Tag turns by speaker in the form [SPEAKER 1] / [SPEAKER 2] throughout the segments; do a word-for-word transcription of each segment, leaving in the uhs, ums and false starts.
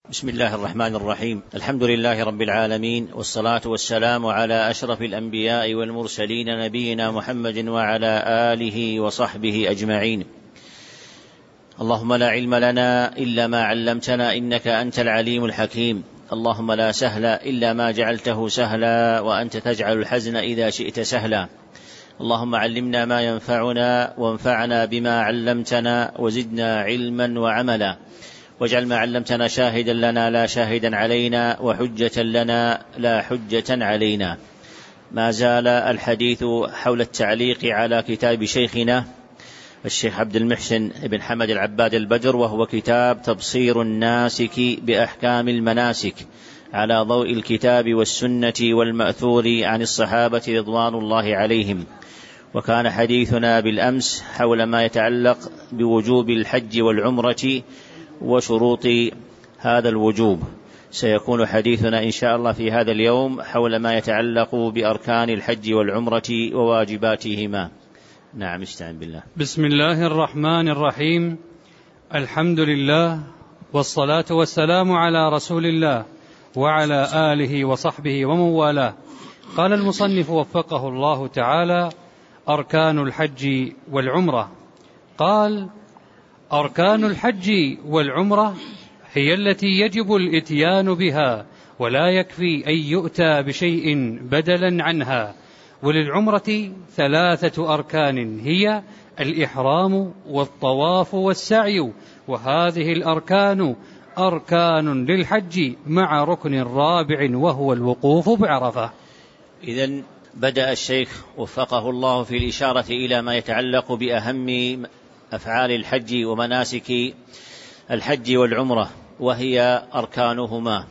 [SPEAKER 1] بسم الله الرحمن الرحيم. الحمد لله رب العالمين، والصلاة والسلام على أشرف الأنبياء والمرسلين نبينا محمد وعلى آله وصحبه أجمعين. اللهم لا علم لنا إلا ما علمتنا إنك أنت العليم الحكيم. اللهم لا سهل إلا ما جعلته سهلا، وأنت تجعل الحزن إذا شئت سهلا. اللهم علمنا ما ينفعنا وانفعنا بما علمتنا وزدنا علما وعملا، واجعل ما علمتنا شاهدا لنا لا شاهدا علينا، وحجة لنا لا حجة علينا. ما زال الحديث حول التعليق على كتاب شيخنا الشيخ عبد المحسن بن حمد العباد البدر، وهو كتاب تبصير الناسك بأحكام المناسك على ضوء الكتاب والسنة والمأثور عن الصحابة رضوان الله عليهم. وكان حديثنا بالأمس حول ما يتعلق بوجوب الحج والعمرة وشروط هذا الوجوب. سيكون حديثنا إن شاء الله في هذا اليوم حول ما يتعلق بأركان الحج والعمرة وواجباتهما. نعم، استعن بالله.
[SPEAKER 2] بسم الله الرحمن الرحيم. الحمد لله، والصلاة والسلام على رسول الله وعلى آله وصحبه ومن والاه. قال المصنف وفقه الله تعالى: أركان الحج والعمرة. قال: أركان الحج والعمرة هي التي يجب الإتيان بها، ولا يكفي أن يؤتى بشيء بدلا عنها. وللعمرة ثلاثة أركان، هي الإحرام والطواف والسعي، وهذه الأركان أركان للحج مع ركن رابع وهو الوقوف بعرفة.
[SPEAKER 1] إذن بدأ الشيخ وفقه الله في الإشارة إلى ما يتعلق بأهم أفعال الحج ومناسك الحج والعمرة، وهي أركانهما.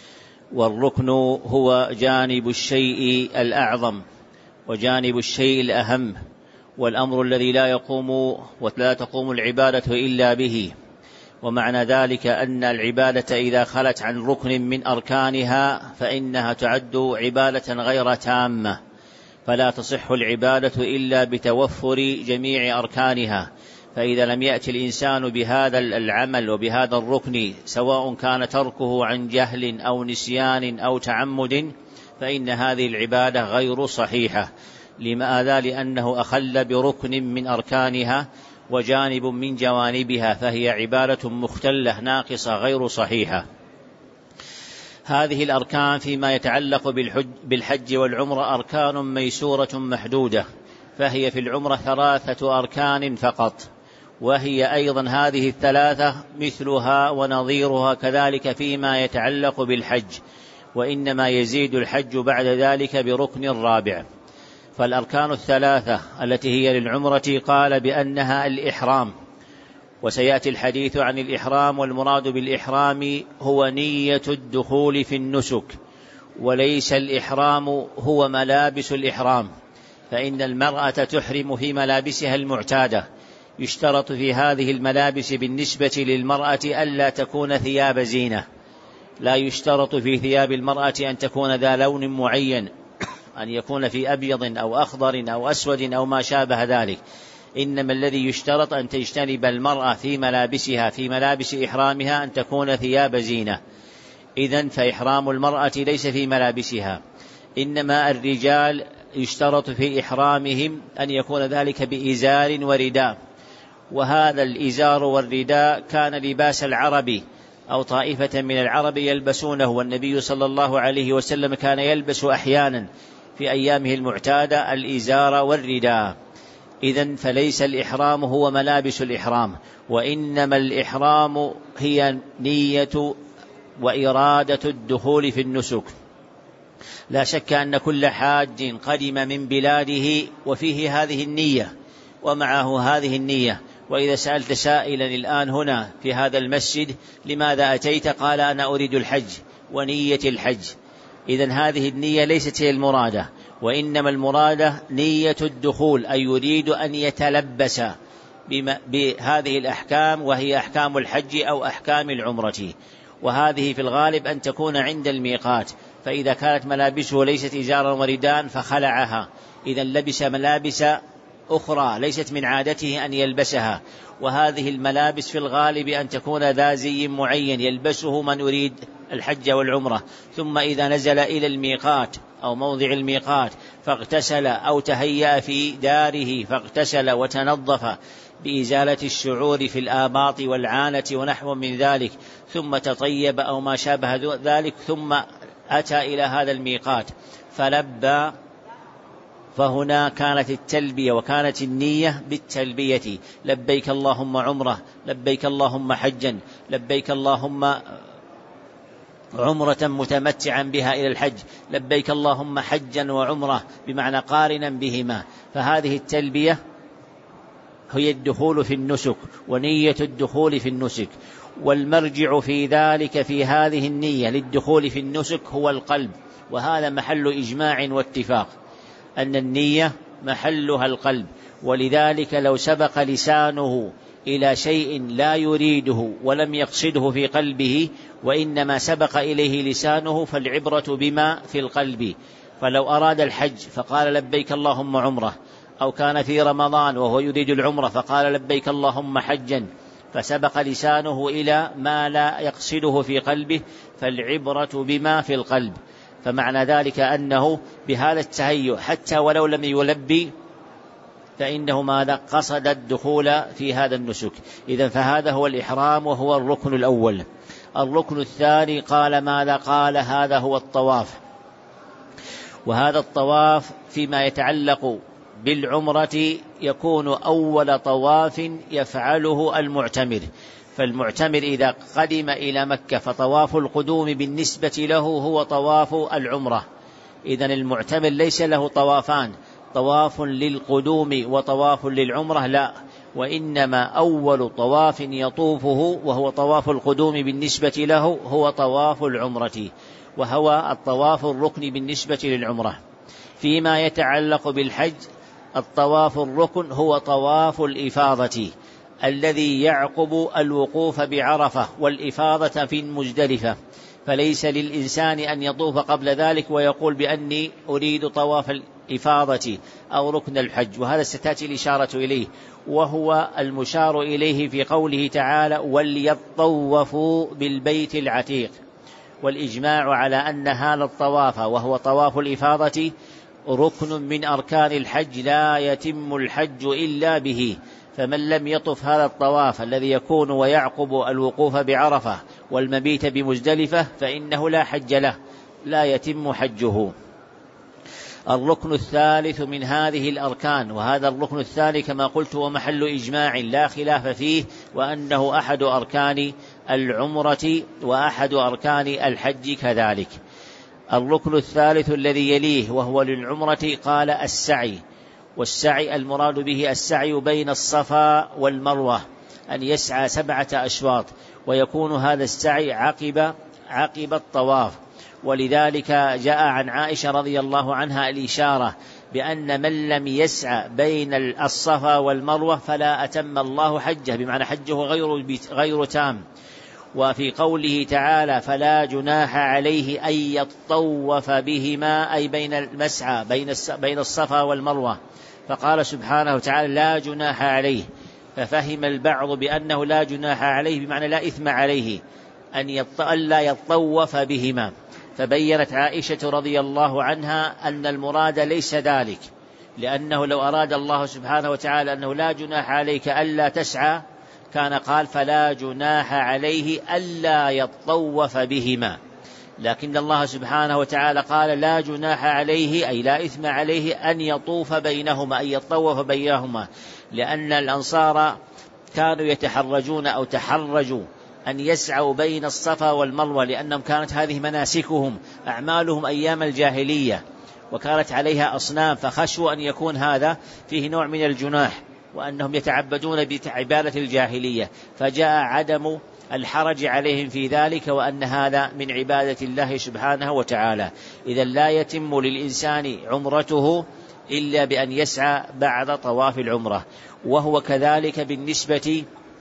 [SPEAKER 1] والركن هو جانب الشيء الأعظم وجانب الشيء الأهم، والأمر الذي لا يقوم ولا تقوم العبادة إلا به. ومعنى ذلك أن العبادة إذا خلت عن ركن من أركانها فإنها تعد عبادة غير تامة، فلا تصح العبادة إلا بتوفر جميع أركانها. فإذا لم يأتي الإنسان بهذا العمل وبهذا الركن، سواء كان تركه عن جهل أو نسيان أو تعمد، فإن هذه العبادة غير صحيحة. لماذا؟ لأنه أخل بركن من أركانها وجانب من جوانبها، فهي عبادة مختلة ناقصة غير صحيحة. هذه الأركان فيما يتعلق بالحج والعمرة أركان ميسورة محدودة، فهي في العمرة ثلاثة أركان فقط، وهي أيضا هذه الثلاثة مثلها ونظيرها كذلك فيما يتعلق بالحج، وإنما يزيد الحج بعد ذلك بركن رابع. فالأركان الثلاثة التي هي للعمرة قال بأنها الإحرام، وسيأتي الحديث عن الإحرام، والمراد بالإحرام هو نية الدخول في النسك، وليس الإحرام هو ملابس الإحرام، فإن المرأة تحرم في ملابسها المعتادة. يشترط في هذه الملابس بالنسبة للمرأة ألا تكون ثياب زينة، لا يشترط في ثياب المرأة أن تكون ذا لون معين، أن يكون في أبيض أو أخضر أو أسود أو ما شابه ذلك، إنما الذي يشترط أن تجتنب المرأة في ملابسها في ملابس إحرامها أن تكون ثياب زينة. إذن فإحرام المرأة ليس في ملابسها، إنما الرجال يشترط في إحرامهم أن يكون ذلك بإزار ورداء، وهذا الإزار والرداء كان لباس العربي أو طائفة من العرب يلبسونه، والنبي صلى الله عليه وسلم كان يلبس أحيانا في أيامه المعتادة الإزار والرداء. إذن فليس الإحرام هو ملابس الإحرام، وإنما الإحرام هي نية وإرادة الدخول في النسك. لا شك أن كل حاج قدم من بلاده وفيه هذه النية ومعه هذه النية، وإذا سألت سائلا الآن هنا في هذا المسجد لماذا أتيت؟ قال أنا أريد الحج ونية الحج. إذن هذه النية ليست هي المرادة، وإنما المرادة نية الدخول، أي يريد أن يتلبس بهذه الأحكام، وهي أحكام الحج أو أحكام العمرة، وهذه في الغالب أن تكون عند الميقات. فإذا كانت ملابسه ليست إزارا ورداء فخلعها، إذا لبس ملابس أخرى ليست من عادته أن يلبسها، وهذه الملابس في الغالب أن تكون ذا زي معين يلبسه من يريد الحج والعمرة، ثم إذا نزل إلى الميقات أو موضع الميقات فاغتسل أو تهيأ في داره فاغتسل وتنظف بإزالة الشعور في الآباط والعانة ونحو من ذلك، ثم تطيب أو ما شابه ذلك، ثم أتى إلى هذا الميقات فلبى، فهنا كانت التلبية وكانت النية بالتلبية: لبيك اللهم عمرة، لبيك اللهم حجا، لبيك اللهم عمرة متمتعا بها إلى الحج، لبيك اللهم حجا وعمرة، بمعنى قارنا بهما. فهذه التلبية هي الدخول في النسك ونية الدخول في النسك، والمرجع في ذلك في هذه النية للدخول في النسك هو القلب، وهذا محل إجماع واتفاق أن النية محلها القلب. ولذلك لو سبق لسانه إلى شيء لا يريده ولم يقصده في قلبه وإنما سبق إليه لسانه فالعبرة بما في القلب. فلو أراد الحج فقال لبيك اللهم عمرة، أو كان في رمضان وهو يريد العمرة فقال لبيك اللهم حجا، فسبق لسانه إلى ما لا يقصده في قلبه، فالعبرة بما في القلب. فمعنى ذلك أنه بهذا التهيؤ حتى ولو لم يلبي فإنه ماذا قصد الدخول في هذا النسك. إذن فهذا هو الإحرام وهو الركن الأول. الركن الثاني قال ماذا؟ قال هذا هو الطواف. وهذا الطواف فيما يتعلق بالعمرة يكون أول طواف يفعله المعتمر. فالمعتمر إذا قدم إلى مكة فطواف القدوم بالنسبة له هو طواف العمرة. إذن المعتمر ليس له طوافان، طواف للقدوم وطواف للعمرة، لا، وإنما أول طواف يطوفه وهو طواف القدوم بالنسبة له هو طواف العمرة، وهو الطواف الركن بالنسبة للعمرة. فيما يتعلق بالحج الطواف الركن هو طواف الإفاضة الذي يعقب الوقوف بعرفة والإفاضة في مزدلفة، فليس للإنسان أن يطوف قبل ذلك ويقول بأني أريد طواف الإفاضة أو ركن الحج، وهذا ستأتي الإشارة إليه، وهو المشار إليه في قوله تعالى وليطوفوا بالبيت العتيق. والإجماع على أن هذا الطواف وهو طواف الإفاضة ركن من أركان الحج لا يتم الحج إلا به. فمن لم يطف هذا الطواف الذي يكون ويعقب الوقوف بعرفة والمبيت بمزدلفة فإنه لا حج له، لا يتم حجه. الركن الثالث من هذه الأركان، وهذا الركن الثاني كما قلت ومحل إجماع لا خلاف فيه، وأنه أحد أركان العمرة وأحد أركان الحج كذلك. الركن الثالث الذي يليه وهو للعمرة قال السعي. والسعي المراد به السعي بين الصفا والمروة، أن يسعى سبعة أشواط، ويكون هذا السعي عقب عقب الطواف. ولذلك جاء عن عائشة رضي الله عنها الإشارة بأن من لم يسعى بين الصفا والمروة فلا أتم الله حجه، بمعنى حجه غير غير تام. وفي قوله تعالى فلا جناح عليه أن يطوف بهما، أي بين المسعى بين الصفا والمروة، فقال سبحانه وتعالى لا جناح عليه، ففهم البعض بأنه لا جناح عليه بمعنى لا إثم عليه أن لا يطوف بهما. فبينت عائشة رضي الله عنها أن المراد ليس ذلك، لأنه لو أراد الله سبحانه وتعالى أنه لا جناح عليك ألا تسعى كان قال فلا جناح عليه ألا يطوف بهما، لكن الله سبحانه وتعالى قال لا جناح عليه أي لا إثم عليه أن يطوف بينهما، أن يطوف بينهما، لأن الأنصار كانوا يتحرجون أو تحرجوا أن يسعوا بين الصفا والمروة، لأنهم كانت هذه مناسكهم أعمالهم أيام الجاهلية وكانت عليها أصنام، فخشوا أن يكون هذا فيه نوع من الجناح وأنهم يتعبدون بعبادة الجاهلية، فجاء عدم الحرج عليهم في ذلك، وأن هذا من عبادة الله سبحانه وتعالى. إذا لا يتم للإنسان عمرته إلا بأن يسعى بعد طواف العمرة. وهو كذلك بالنسبة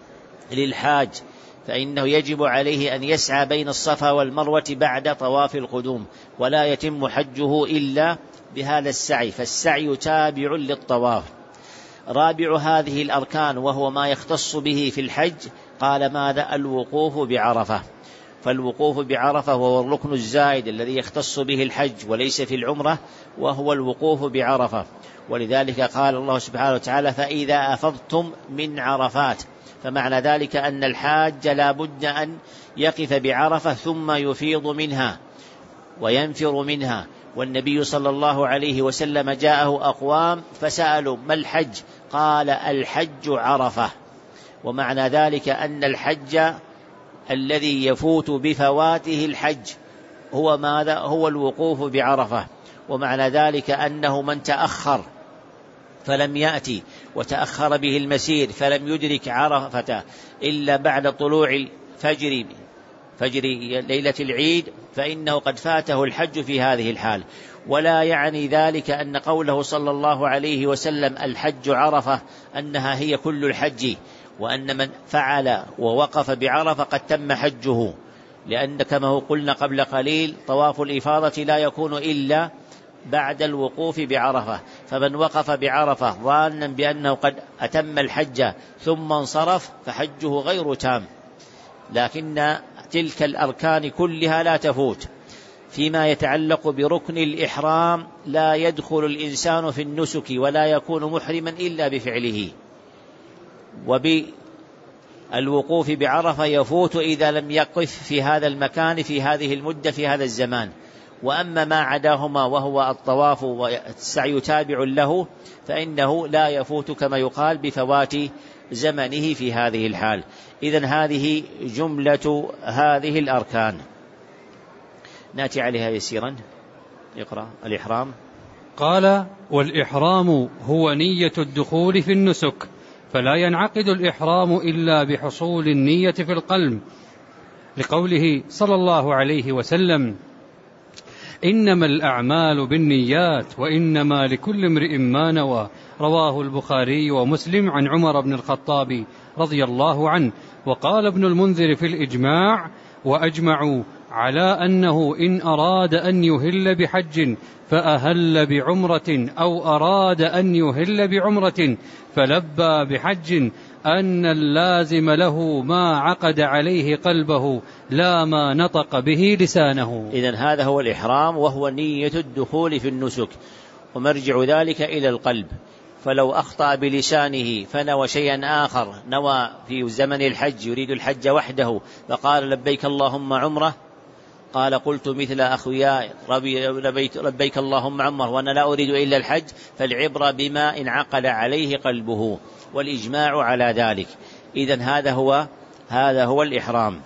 [SPEAKER 1] للحاج، فإنه يجب عليه أن يسعى بين الصفا والمروة بعد طواف القدوم، ولا يتم حجه إلا بهذا السعي، فالسعي تابع للطواف. رابع هذه الأركان وهو ما يختص به في الحج قال ماذا؟ الوقوف بعرفة. فالوقوف بعرفة هو الركن الزائد الذي يختص به الحج وليس في العمرة، وهو الوقوف بعرفة. ولذلك قال الله سبحانه وتعالى فإذا أفضتم من عرفات، فمعنى ذلك أن الحاج لا بد أن يقف بعرفة ثم يفيض منها وينفر منها. والنبي صلى الله عليه وسلم جاءه أقوام فسألوا ما الحج؟ قال الحج عرفة. ومعنى ذلك أن الحج الذي يفوت بفواته الحج هو ماذا؟ هو الوقوف بعرفة. ومعنى ذلك أنه من تأخر فلم يأتي وتأخر به المسير فلم يدرك عرفة إلا بعد طلوع الفجر فجر ليلة العيد فإنه قد فاته الحج في هذه الحال. ولا يعني ذلك أن قوله صلى الله عليه وسلم الحج عرفة أنها هي كل الحج، وأن من فعل ووقف بعرفة قد تم حجه، لأن كما قلنا قبل قليل طواف الإفاضة لا يكون إلا بعد الوقوف بعرفة. فمن وقف بعرفة ظانا بأنه قد أتم الحج ثم انصرف فحجه غير تام، لكن تلك الأركان كلها لا تفوت. فيما يتعلق بركن الإحرام لا يدخل الإنسان في النسك ولا يكون محرما إلا بفعله، وبالوقوف بعرفة يفوت إذا لم يقف في هذا المكان في هذه المدة في هذا الزمان. وأما ما عداهما وهو الطواف والسعي تابع له فإنه لا يفوت كما يقال بفوات زمنه في هذه الحال. إذن هذه جملة هذه الأركان، نأتي عليها يسيرا. اقرأ الإحرام.
[SPEAKER 2] قال والإحرام هو نية الدخول في النسك، فلا ينعقد الإحرام إلا بحصول النية في القلب، لقوله صلى الله عليه وسلم إنما الأعمال بالنيات وإنما لكل امرئ ما نوى، رواه البخاري ومسلم عن عمر بن الخطاب رضي الله عنه. وقال ابن المنذر في الإجماع وأجمعوا على أنه إن أراد أن يهل بحج فأهل بعمرة أو أراد أن يهل بعمرة فلبى بحج أن اللازم له ما عقد عليه قلبه لا ما نطق به لسانه.
[SPEAKER 1] إذن هذا هو الإحرام وهو نية الدخول في النسك، ومرجع ذلك إلى القلب. فلو أخطأ بلسانه فنوى شيئا آخر، نوى في زمن الحج يريد الحج وحده فقال لبيك اللهم عمره، قال قلت مثل أخوياي لبيك اللهم عمره وأنا لا أريد إلا الحج، فالعبرة بما انعقد عليه قلبه، والإجماع على ذلك. إذن هذا هو هذا هو الإحرام.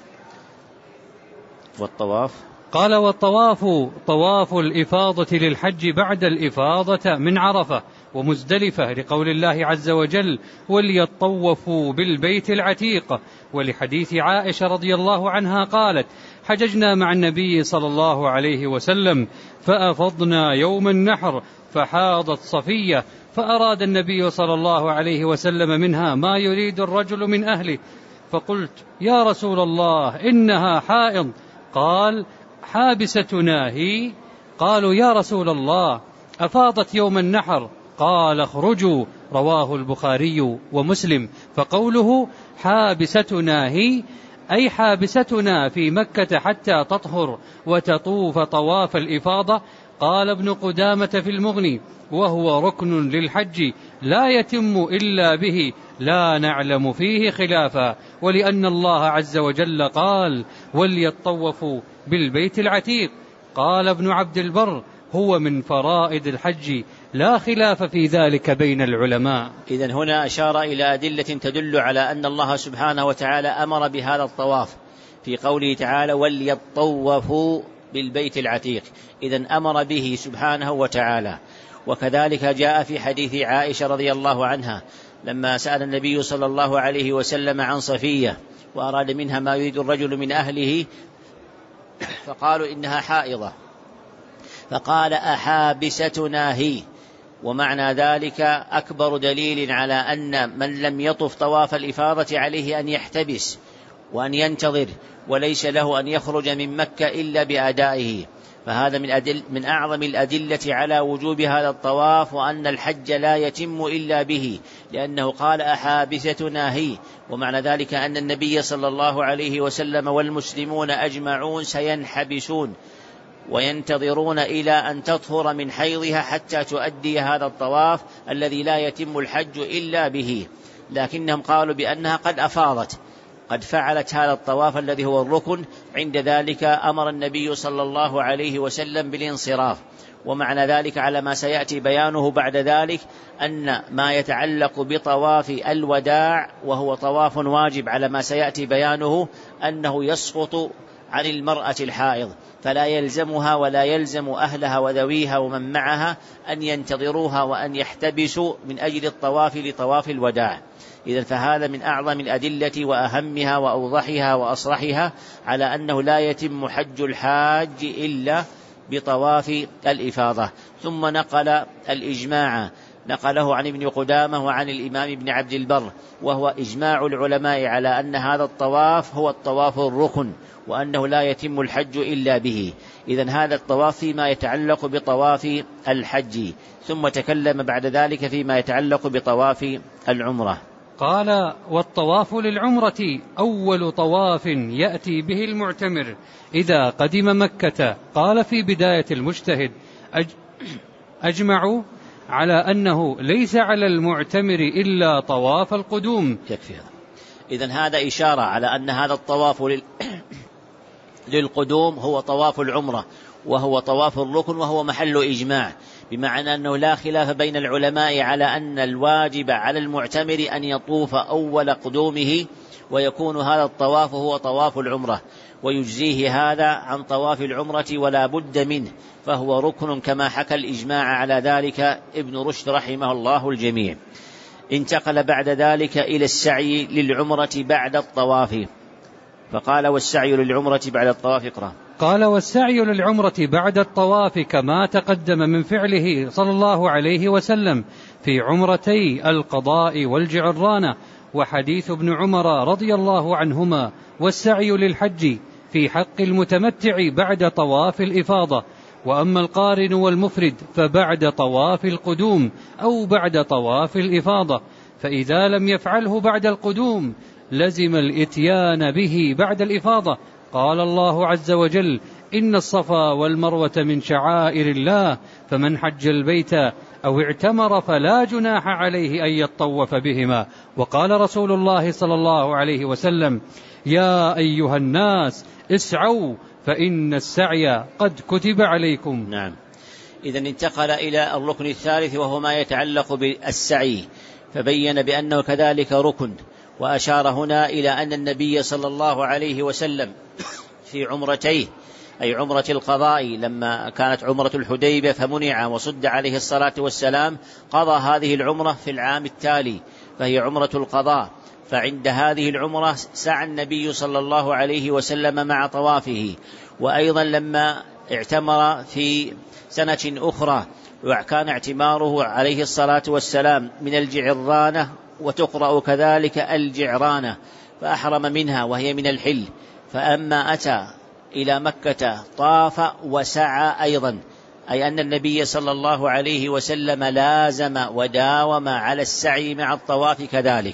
[SPEAKER 1] والطواف
[SPEAKER 2] قال والطواف طواف الإفاضة للحج بعد الإفاضة من عرفة ومزدلفة، لقول الله عز وجل وليطوفوا بالبيت العتيق، ولحديث عائشة رضي الله عنها قالت حججنا مع النبي صلى الله عليه وسلم فأفضنا يوم النحر فحاضت صفية فأراد النبي صلى الله عليه وسلم منها ما يريد الرجل من أهله، فقلت يا رسول الله إنها حائض، قال حابستنا هي؟ قالوا يا رسول الله أفاضت يوم النحر، قال اخرجوا، رواه البخاري ومسلم. فقوله حابستنا هي أي حابستنا في مكة حتى تطهر وتطوف طواف الإفاضة. قال ابن قدامة في المغني وهو ركن للحج لا يتم إلا به، لا نعلم فيه خلافا، ولأن الله عز وجل قال وليطوفوا بالبيت العتيق. قال ابن عبد البر هو من فرائض الحج لا خلاف في ذلك بين العلماء.
[SPEAKER 1] إذن هنا أشار إلى أدلة تدل على أن الله سبحانه وتعالى أمر بهذا الطواف في قوله تعالى وليطوفوا بالبيت العتيق، إذن أمر به سبحانه وتعالى. وكذلك جاء في حديث عائشة رضي الله عنها لما سأل النبي صلى الله عليه وسلم عن صفية وأراد منها ما يريد الرجل من أهله، فقالوا إنها حائضة، فقال أحابستنا هي؟ ومعنى ذلك أكبر دليل على أن من لم يطف طواف الإفاضة عليه أن يحتبس وأن ينتظر، وليس له أن يخرج من مكة إلا بأدائه. فهذا من, أدل من أعظم الأدلة على وجوب هذا الطواف، وأن الحج لا يتم إلا به، لأنه قال أحابستنا هي، ومعنى ذلك أن النبي صلى الله عليه وسلم والمسلمون أجمعون سينحبسون وينتظرون إلى أن تطهر من حيضها حتى تؤدي هذا الطواف الذي لا يتم الحج إلا به، لكنهم قالوا بأنها قد أفاضت، قد فعلت هذا الطواف الذي هو الركن. عند ذلك أمر النبي صلى الله عليه وسلم بالانصراف، ومعنى ذلك على ما سيأتي بيانه بعد ذلك أن ما يتعلق بطواف الوداع وهو طواف واجب على ما سيأتي بيانه أنه يسقط عن المرأة الحائض، فلا يلزمها ولا يلزم أهلها وذويها ومن معها أن ينتظروها وأن يحتبسوا من أجل الطواف لطواف الوداع. إذن فهذا من أعظم الأدلة وأهمها وأوضحها وأصرحها على أنه لا يتم حج الحاج إلا بطواف الإفاضة. ثم نقل الإجماع، نقله عن ابن قدامة وعن الإمام ابن عبد البر، وهو إجماع العلماء على أن هذا الطواف هو الطواف الركن، وأنه لا يتم الحج إلا به. إذن هذا الطواف فيما يتعلق بطواف الحج. ثم تكلم بعد ذلك فيما يتعلق بطواف العمرة.
[SPEAKER 2] قال: والطواف للعمرة أول طواف يأتي به المعتمر إذا قدم مكة. قال في بداية المجتهد: أج... أجمعوا على أنه ليس على المعتمر إلا طواف القدوم.
[SPEAKER 1] يكفي هذا. إذن هذا إشارة على أن هذا الطواف لل... للقدوم هو طواف العمرة، وهو طواف الركن، وهو محل إجماع، بمعنى أنه لا خلاف بين العلماء على أن الواجب على المعتمر أن يطوف أول قدومه، ويكون هذا الطواف هو طواف العمرة، ويجزيه هذا عن طواف العمرة ولا بد منه، فهو ركن كما حكى الإجماع على ذلك ابن رشد رحمه الله الجميع. انتقل بعد ذلك إلى السعي للعمرة بعد الطواف، فقال: والسعي للعمرة بعد الطواف. اقرأ.
[SPEAKER 2] قال: والسعي للعمرة بعد الطواف كما تقدم من فعله صلى الله عليه وسلم في عمرتي القضاء والجعرانة، وحديث ابن عمر رضي الله عنهما. والسعي للحج في حق المتمتع بعد طواف الإفاضة، وأما القارن والمفرد فبعد طواف القدوم أو بعد طواف الإفاضة، فإذا لم يفعله بعد القدوم لزم الإتيان به بعد الإفاضة. قال الله عز وجل: إن الصفا والمروة من شعائر الله، فمن حج البيت أو اعتمر فلا جناح عليه أن يطوف بهما. وقال رسول الله صلى الله عليه وسلم: يا أيها الناس اسعوا فإن السعي قد كتب عليكم.
[SPEAKER 1] نعم. إذن انتقل إلى الركن الثالث وهو ما يتعلق بالسعي، فبين بأنه كذلك ركن، وأشار هنا إلى أن النبي صلى الله عليه وسلم في عمرتيه، أي عمرة القضاء لما كانت عمرة الحديبية فمنع وصد عليه الصلاة والسلام، قضى هذه العمرة في العام التالي، فهي عمرة القضاء. فعند هذه العمرة سعى النبي صلى الله عليه وسلم مع طوافه. وأيضا لما اعتمر في سنة أخرى وكان اعتماره عليه الصلاة والسلام من الجعرانة، وتقرأ كذلك الجعرانة، فأحرم منها وهي من الحل، فأما أتى إلى مكة طاف وسعى أيضا، أي أن النبي صلى الله عليه وسلم لازم وداوم على السعي مع الطواف كذلك.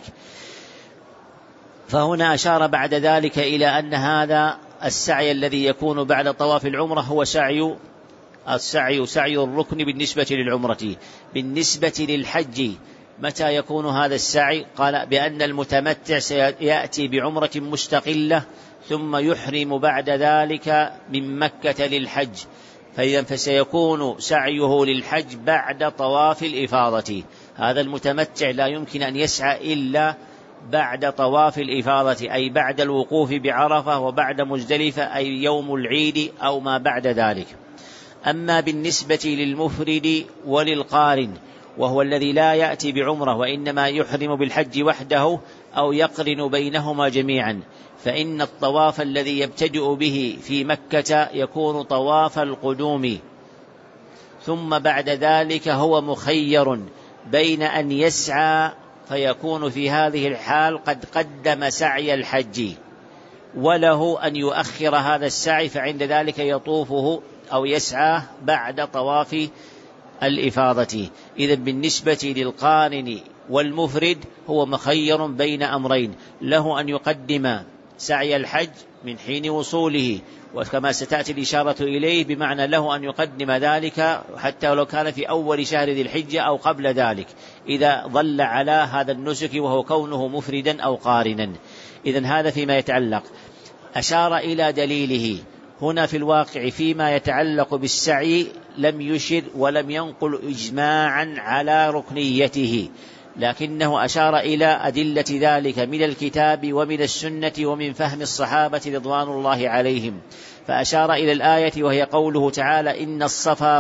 [SPEAKER 1] فهنا أشار بعد ذلك إلى أن هذا السعي الذي يكون بعد طواف العمرة هو سعي السعي سعي الركن بالنسبة للعمرة. بالنسبة للحج متى يكون هذا السعي؟ قال بأن المتمتع سيأتي بعمرة مستقلة ثم يحرم بعد ذلك من مكة للحج، فإذا فسيكون سعيه للحج بعد طواف الإفاضة. هذا المتمتع لا يمكن أن يسعى إلا بعد طواف الإفاضة، أي بعد الوقوف بعرفة وبعد مزدلفة، أي يوم العيد أو ما بعد ذلك. أما بالنسبة للمفرد وللقارن وهو الذي لا يأتي بعمرة وإنما يحرم بالحج وحده أو يقرن بينهما جميعا، فإن الطواف الذي يبتدئ به في مكة يكون طواف القدوم، ثم بعد ذلك هو مخير بين أن يسعى، فيكون في هذه الحال قد قدم سعي الحج، وله أن يؤخر هذا السعي، فعند ذلك يطوفه أو يسعى بعد طواف الإفاضة. إذن بالنسبة للقارن والمفرد هو مخير بين أمرين، له أن يقدم سعي الحج من حين وصوله، وكما ستأتي الإشارة إليه بمعنى له أن يقدم ذلك حتى لو كان في أول شهر ذي الحجة أو قبل ذلك إذا ظل على هذا النسك وهو كونه مفردا أو قارنا. إذن هذا فيما يتعلق. أشار إلى دليله هنا في الواقع فيما يتعلق بالسعي لم يشر ولم ينقل إجماعا على ركنيته، لكنه أشار إلى أدلة ذلك من الكتاب ومن السنة ومن فهم الصحابة رضوان الله عليهم. فأشار إلى الآية وهي قوله تعالى: إن الصفا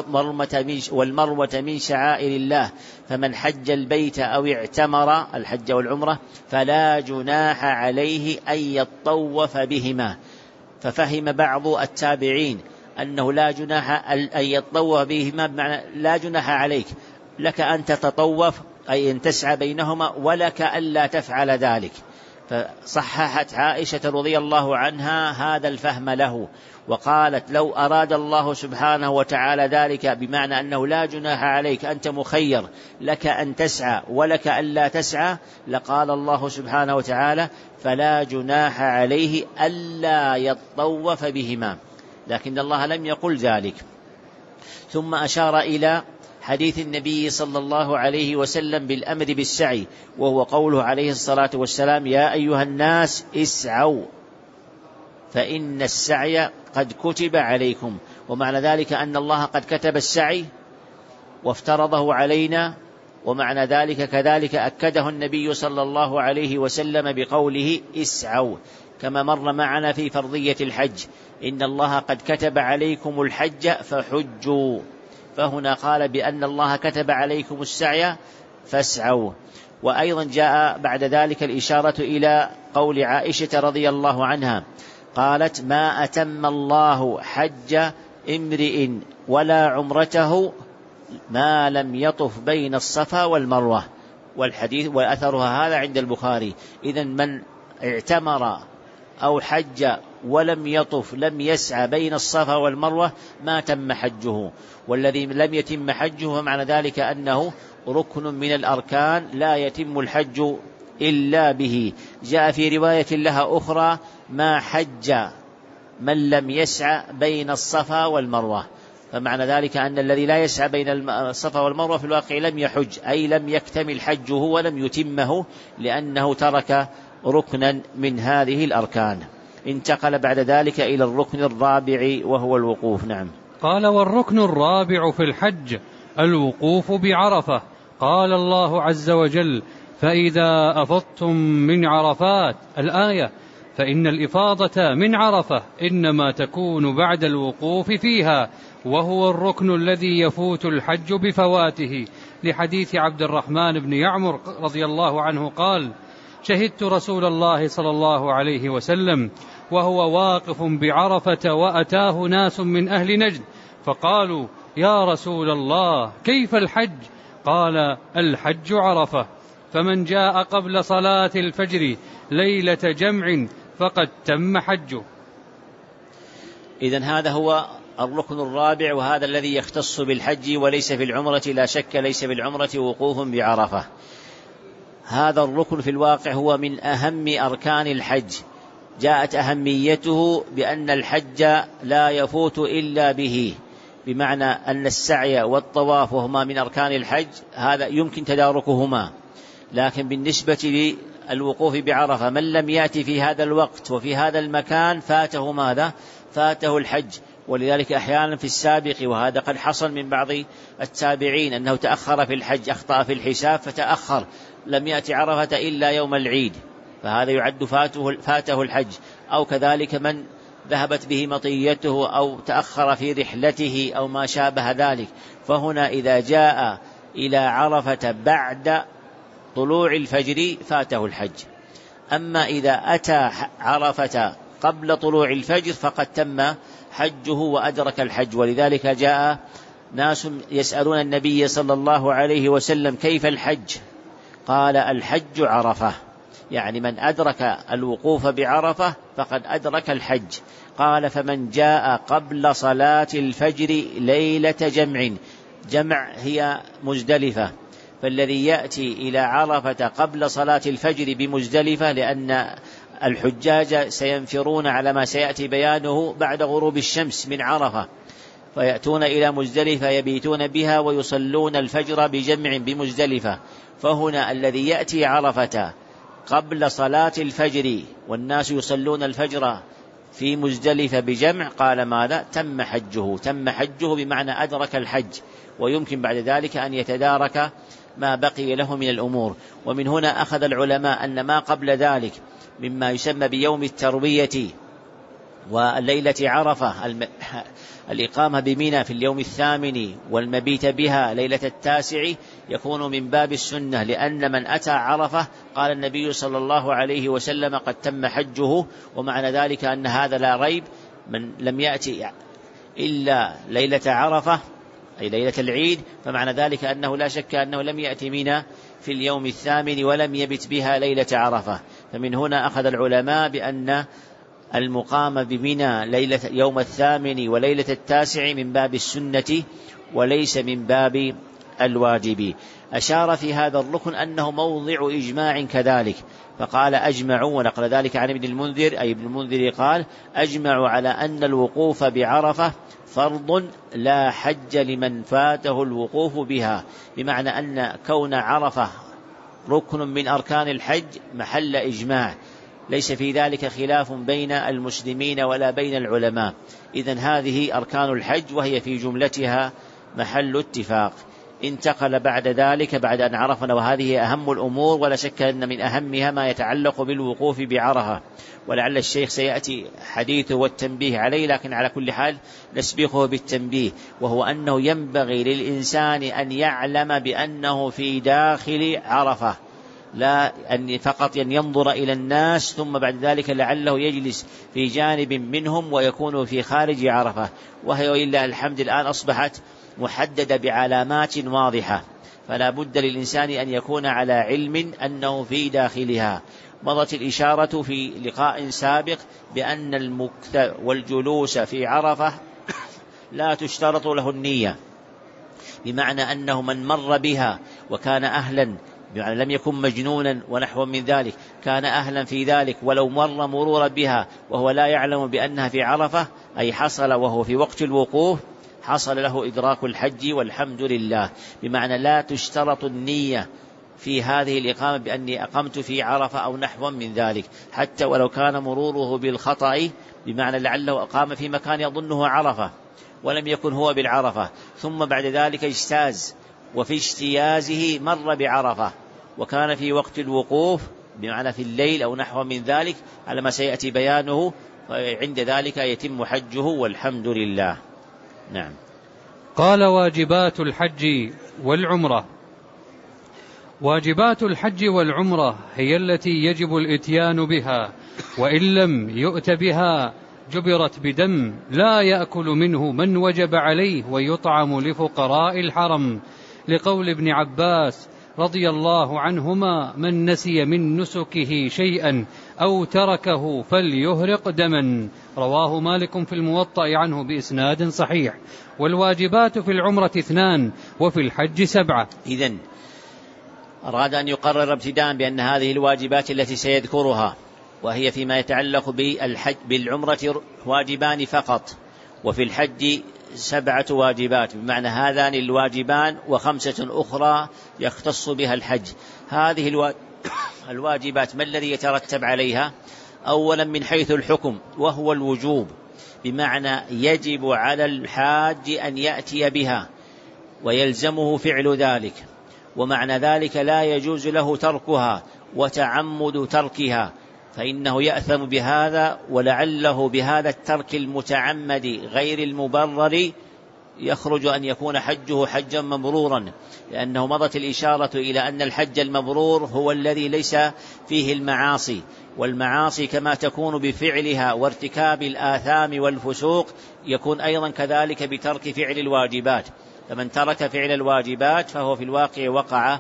[SPEAKER 1] والمروة من شعائر الله فمن حج البيت أو اعتمر الحج والعمرة فلا جناح عليه أن يطوف بهما. ففهم بعض التابعين أنه لا جناح أن يطوف بهما، بمعنى لا جناح عليك، لك أن تتطوف أي أن تسعى بينهما، ولك ألا تفعل ذلك. فصححت عائشة رضي الله عنها هذا الفهم له، وقالت: لو أراد الله سبحانه وتعالى ذلك بمعنى أنه لا جناح عليك، أنت مخير، لك أن تسعى ولك ألا تسعى، لقال الله سبحانه وتعالى: فلا جناح عليه ألا يطوف بهما، لكن الله لم يقل ذلك. ثم أشار إلى حديث النبي صلى الله عليه وسلم بالأمر بالسعي، وهو قوله عليه الصلاة والسلام: يا أيها الناس اسعوا فإن السعي قد كتب عليكم. ومعنى ذلك أن الله قد كتب السعي وافترضه علينا، ومعنى ذلك كذلك أكده النبي صلى الله عليه وسلم بقوله اسعوا، كما مر معنا في فرضية الحج: إن الله قد كتب عليكم الحج فحجوا. فهنا قال بأن الله كتب عليكم السعي فاسعوا. وأيضا جاء بعد ذلك الإشارة إلى قول عائشة رضي الله عنها قالت: ما أتم الله حج امرئ ولا عمرته ما لم يطف بين الصفا والمروة. والحديث وأثرها هذا عند البخاري. إذن من اعتمر أو حج ولم يطف لم يسعى بين الصفا والمروة ما تم حجه، والذي لم يتم حجه معنى ذلك أنه ركن من الأركان لا يتم الحج إلا به. جاء في رواية لها أخرى: ما حج من لم يسعى بين الصفا والمروة. فمعنى ذلك أن الذي لا يسعى بين الصفا والمروة في الواقع لم يحج، أي لم يكتمل حجه ولم يتمه، لأنه ترك ركنا من هذه الأركان. انتقل بعد ذلك إلى الركن الرابع وهو الوقوف. نعم.
[SPEAKER 2] قال: والركن الرابع في الحج الوقوف بعرفة. قال الله عز وجل: فإذا أفضتم من عرفات، الآية. فإن الإفاضة من عرفة إنما تكون بعد الوقوف فيها، وهو الركن الذي يفوت الحج بفواته، لحديث عبد الرحمن بن يعمر رضي الله عنه قال: شهدت رسول الله صلى الله عليه وسلم وهو واقف بعرفة وأتاه ناس من أهل نجد فقالوا: يا رسول الله كيف الحج؟ قال: الحج عرفة، فمن جاء قبل صلاة الفجر ليلة جمع فقد تم حجه.
[SPEAKER 1] إذن هذا هو الركن الرابع، وهذا الذي يختص بالحج وليس في العمرة. لا شك ليس بالعمرة وقوف بعرفة. هذا الركن في الواقع هو من أهم أركان الحج، جاءت أهميته بأن الحج لا يفوت إلا به، بمعنى أن السعي والطواف وهما من أركان الحج هذا يمكن تداركهما. لكن بالنسبة للوقوف بعرفة من لم يأتي في هذا الوقت وفي هذا المكان فاته ماذا؟ فاته الحج. ولذلك أحيانا في السابق، وهذا قد حصل من بعض التابعين، أنه تأخر في الحج، أخطأ في الحساب فتأخر، لم يأتي عرفة إلا يوم العيد، فهذا يعد فاته, فاته الحج. أو كذلك من ذهبت به مطيته أو تأخر في رحلته أو ما شابه ذلك. فهنا إذا جاء إلى عرفة بعد طلوع الفجر فاته الحج. أما إذا أتى عرفة قبل طلوع الفجر فقد تم حجه وأدرك الحج. ولذلك جاء ناس يسألون النبي صلى الله عليه وسلم: كيف الحج؟ قال: الحج عرفة. يعني من أدرك الوقوف بعرفة فقد أدرك الحج. قال فمن جاء قبل صلاة الفجر ليلة جمع، جمع هي مزدلفة، فالذي يأتي إلى عرفة قبل صلاة الفجر بمزدلفة، لأن الحجاج سينفرون على ما سيأتي بيانه بعد غروب الشمس من عرفة، فيأتون إلى مزدلفة يبيتون بها ويصلون الفجر بجمع بمزدلفة. فهنا الذي يأتي عرفة قبل صلاة الفجر والناس يصلون الفجر في مزدلفة بجمع، قال ماذا؟ تم حجه. تم حجه بمعنى أدرك الحج، ويمكن بعد ذلك أن يتدارك ما بقي له من الأمور. ومن هنا أخذ العلماء أن ما قبل ذلك مما يسمى بيوم التروية والليلة عرفة، الإقامة بمنى في اليوم الثامن والمبيت بها ليلة التاسع، يكون من باب السنة، لأن من أتى عرفة قال النبي صلى الله عليه وسلم قد تم حجه. ومعنى ذلك أن هذا لا ريب، من لم يأتي إلا ليلة عرفة أي ليلة العيد فمعنى ذلك أنه لا شك أنه لم يأتي منى في اليوم الثامن ولم يبت بها ليلة عرفة. فمن هنا أخذ العلماء بأن المقام بمنى ليلة يوم الثامن وليلة التاسع من باب السنة وليس من باب الواجب. أشار في هذا الركن أنه موضع إجماع كذلك، فقال أجمعوا، ونقل ذلك عن ابن المنذر أي ابن المنذر قال أجمعوا على أن الوقوف بعرفة فرض لا حج لمن فاته الوقوف بها، بمعنى أن كون عرفة ركن من أركان الحج محل إجماع، ليس في ذلك خلاف بين المسلمين ولا بين العلماء. إذن هذه أركان الحج وهي في جملتها محل اتفاق. انتقل بعد ذلك بعد أن عرفنا، وهذه أهم الأمور ولا شك أن من أهمها ما يتعلق بالوقوف بعرفة، ولعل الشيخ سيأتي حديثه والتنبيه عليه، لكن على كل حال نسبقه بالتنبيه، وهو أنه ينبغي للإنسان أن يعلم بأنه في داخل عرفة، لا أن فقط أن ينظر إلى الناس ثم بعد ذلك لعله يجلس في جانب منهم ويكون في خارج عرفة، وهي ولله الحمد الآن أصبحت محددة بعلامات واضحة، فلا بد للإنسان أن يكون على علم أنه في داخلها. مضت الإشارة في لقاء سابق بأن المكث والجلوس في عرفة لا تشترط له النية، بمعنى أنه من مر بها وكان أهلا، يعني لم يكن مجنونا ونحو من ذلك، كان أهلا في ذلك، ولو مر مرورا بها وهو لا يعلم بأنها في عرفة أي حصل وهو في وقت الوقوف حصل له إدراك الحج والحمد لله. بمعنى لا تشترط النية في هذه الإقامة بأني أقمت في عرفة أو نحو من ذلك، حتى ولو كان مروره بالخطأ، بمعنى لعله أقام في مكان يظنه عرفة ولم يكن هو بالعرفة، ثم بعد ذلك اجتاز وفي اجتيازه مر بعرفة وكان في وقت الوقوف بمعنى في الليل أو نحو من ذلك على ما سيأتي بيانه، عند ذلك يتم حجه والحمد لله. نعم.
[SPEAKER 2] قال واجبات الحج والعمرة. واجبات الحج والعمرة هي التي يجب الإتيان بها، وإن لم يؤت بها جبرت بدم لا يأكل منه من وجب عليه ويطعم لفقراء الحرم، لقول ابن عباس رضي الله عنهما من نسي من نسكه شيئا أو تركه فليهرق دما، رواه مالك في الموطأ عنه بإسناد صحيح. والواجبات في العمرة اثنان وفي الحج سبعة.
[SPEAKER 1] إذن أراد أن يقرر ابتداء بأن هذه الواجبات التي سيذكرها وهي فيما يتعلق بالحج بالعمرة واجبان فقط، وفي الحج سبعة واجبات، بمعنى هذان الواجبان وخمسة أخرى يختص بها الحج. هذه الواجبات ما الذي يترتب عليها؟ أولا من حيث الحكم وهو الوجوب، بمعنى يجب على الحاج أن يأتي بها ويلزمه فعل ذلك، ومعنى ذلك لا يجوز له تركها وتعمد تركها، فإنه يأثم بهذا، ولعله بهذا الترك المتعمد غير المبرر يخرج أن يكون حجه حجا مبرورا، لأنه مضت الإشارة إلى أن الحج المبرور هو الذي ليس فيه المعاصي، والمعاصي كما تكون بفعلها وارتكاب الآثام والفسوق يكون أيضا كذلك بترك فعل الواجبات، فمن ترك فعل الواجبات فهو في الواقع وقع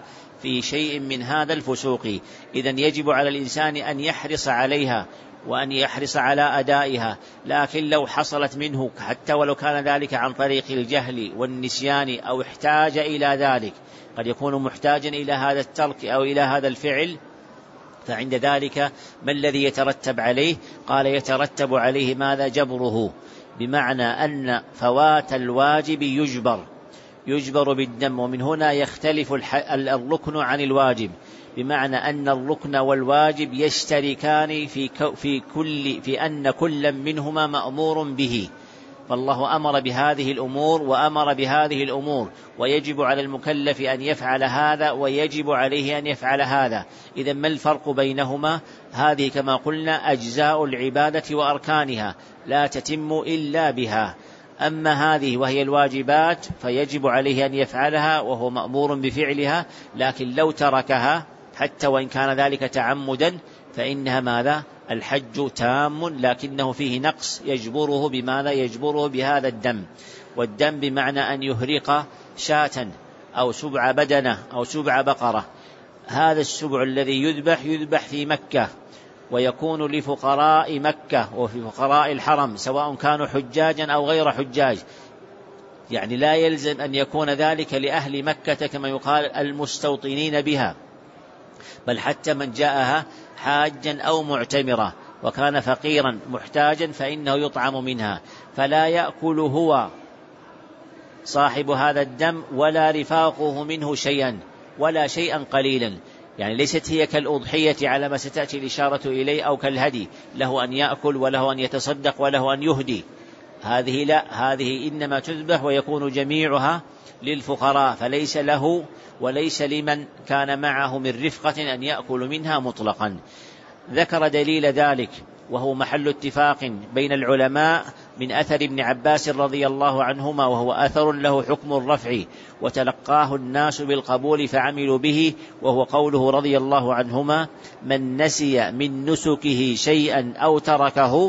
[SPEAKER 1] في شيء من هذا الفسوق. إذن يجب على الإنسان أن يحرص عليها وأن يحرص على أدائها، لكن لو حصلت منه حتى ولو كان ذلك عن طريق الجهل والنسيان أو احتاج إلى ذلك، قد يكون محتاجا إلى هذا الترك أو إلى هذا الفعل، فعند ذلك ما الذي يترتب عليه؟ قال يترتب عليه ماذا؟ جبره، بمعنى أن فوات الواجب يجبر يجبر بالدم. ومن هنا يختلف الركن عن الواجب، بمعنى أن الركن والواجب يشتركان في في كل في أن كل منهما مأمور به، فالله أمر بهذه الأمور وأمر بهذه الأمور، ويجب على المكلف أن يفعل هذا ويجب عليه أن يفعل هذا. إذن ما الفرق بينهما؟ هذه كما قلنا أجزاء العبادة وأركانها لا تتم إلا بها. أما هذه وهي الواجبات فيجب عليه أن يفعلها وهو مأمور بفعلها، لكن لو تركها حتى وإن كان ذلك تعمدا فإنها ماذا؟ الحج تام، لكنه فيه نقص يجبره بماذا؟ يجبره بهذا الدم. والدم بمعنى أن يهرق شاة أو سبع بدنة أو سبع بقرة. هذا السبع الذي يذبح يذبح في مكة، ويكون لفقراء مكة وفي فقراء الحرم سواء كانوا حجاجا أو غير حجاج، يعني لا يلزم أن يكون ذلك لأهل مكة كما يقال المستوطنين بها، بل حتى من جاءها حاجا أو معتمرا وكان فقيرا محتاجا فإنه يطعم منها، فلا يأكل هو صاحب هذا الدم ولا رفاقه منه شيئا ولا شيئا قليلا. يعني ليست هي كالأضحية على ما ستأتي الإشارة إليه أو كالهدي، له أن يأكل وله أن يتصدق وله أن يهدي. هذه لا، هذه إنما تذبح ويكون جميعها للفقراء، فليس له وليس لمن كان معه من رفقة أن يأكل منها مطلقا. ذكر دليل ذلك وهو محل اتفاق بين العلماء من أثر ابن عباس رضي الله عنهما، وهو أثر له حكم الرفع وتلقاه الناس بالقبول فعملوا به، وهو قوله رضي الله عنهما: من نسي من نسكه شيئا أو تركه،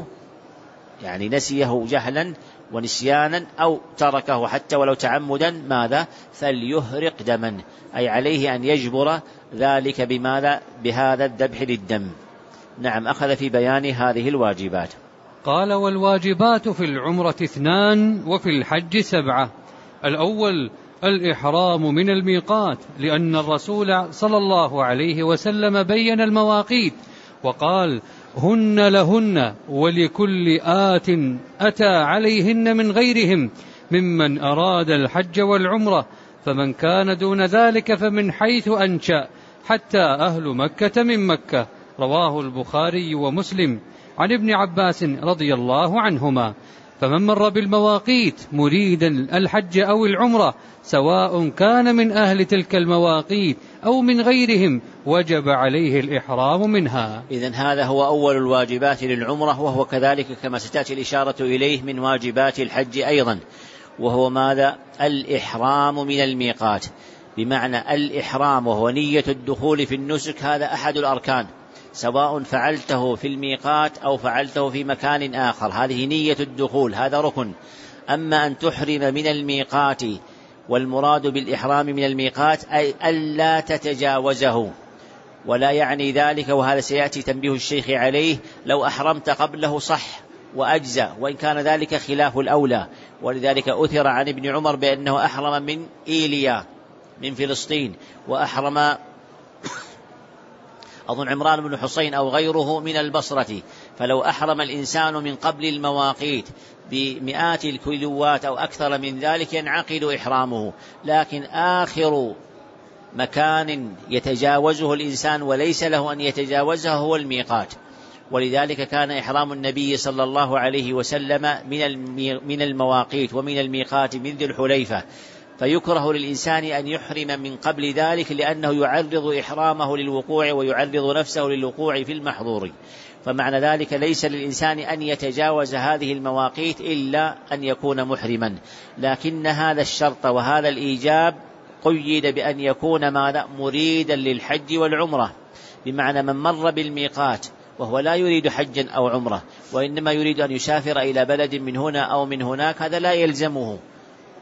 [SPEAKER 1] يعني نسيه جهلا ونسيانا أو تركه حتى ولو تعمدا، ماذا؟ فليهرق دما، أي عليه أن يجبر ذلك بماذا؟ بهذا الذبح للدم. نعم، أخذ في بيان هذه الواجبات.
[SPEAKER 2] قال: والواجبات في العمرة اثنان وفي الحج سبعة. الأول الإحرام من الميقات، لأن الرسول صلى الله عليه وسلم بين المواقيت وقال: هن لهن ولكل آت أتى عليهن من غيرهم ممن أراد الحج والعمرة، فمن كان دون ذلك فمن حيث أنشأ حتى أهل مكة من مكة. رواه البخاري ومسلم عن ابن عباس رضي الله عنهما. فمن مر بالمواقيت مريدا الحج أو العمرة سواء كان من أهل تلك المواقيت أو من غيرهم وجب عليه الإحرام منها.
[SPEAKER 1] إذن هذا هو أول الواجبات للعمرة، وهو كذلك كما ستأتي الإشارة إليه من واجبات الحج أيضا، وهو ماذا؟ الإحرام من الميقات، بمعنى الإحرام وهو نية الدخول في النسك، هذا أحد الأركان، سواء فعلته في الميقات أو فعلته في مكان آخر، هذه نية الدخول، هذا ركن. أما أن تحرم من الميقات، والمراد بالإحرام من الميقات أي ألا تتجاوزه، ولا يعني ذلك، وهذا سيأتي تنبيه الشيخ عليه، لو أحرمت قبله صح وأجزأ، وإن كان ذلك خلاف الأولى. ولذلك أثر عن ابن عمر بأنه أحرم من إيليا من فلسطين، وأحرم أظن عمران بن حسين أو غيره من البصرة. فلو أحرم الإنسان من قبل المواقيت بمئات الكيلوات أو أكثر من ذلك ينعقد إحرامه، لكن آخر مكان يتجاوزه الإنسان وليس له أن يتجاوزه هو الميقات. ولذلك كان إحرام النبي صلى الله عليه وسلم من المواقيت ومن الميقات من ذي الحليفة، فيكره للإنسان أن يحرم من قبل ذلك، لأنه يعرض إحرامه للوقوع ويعرض نفسه للوقوع في المحظور. فمعنى ذلك ليس للإنسان أن يتجاوز هذه المواقيت إلا أن يكون محرما، لكن هذا الشرط وهذا الإيجاب قيد بأن يكون ماذا؟ مريدا للحج والعمرة، بمعنى من مر بالميقات وهو لا يريد حجا أو عمرة، وإنما يريد أن يسافر إلى بلد من هنا أو من هناك، هذا لا يلزمه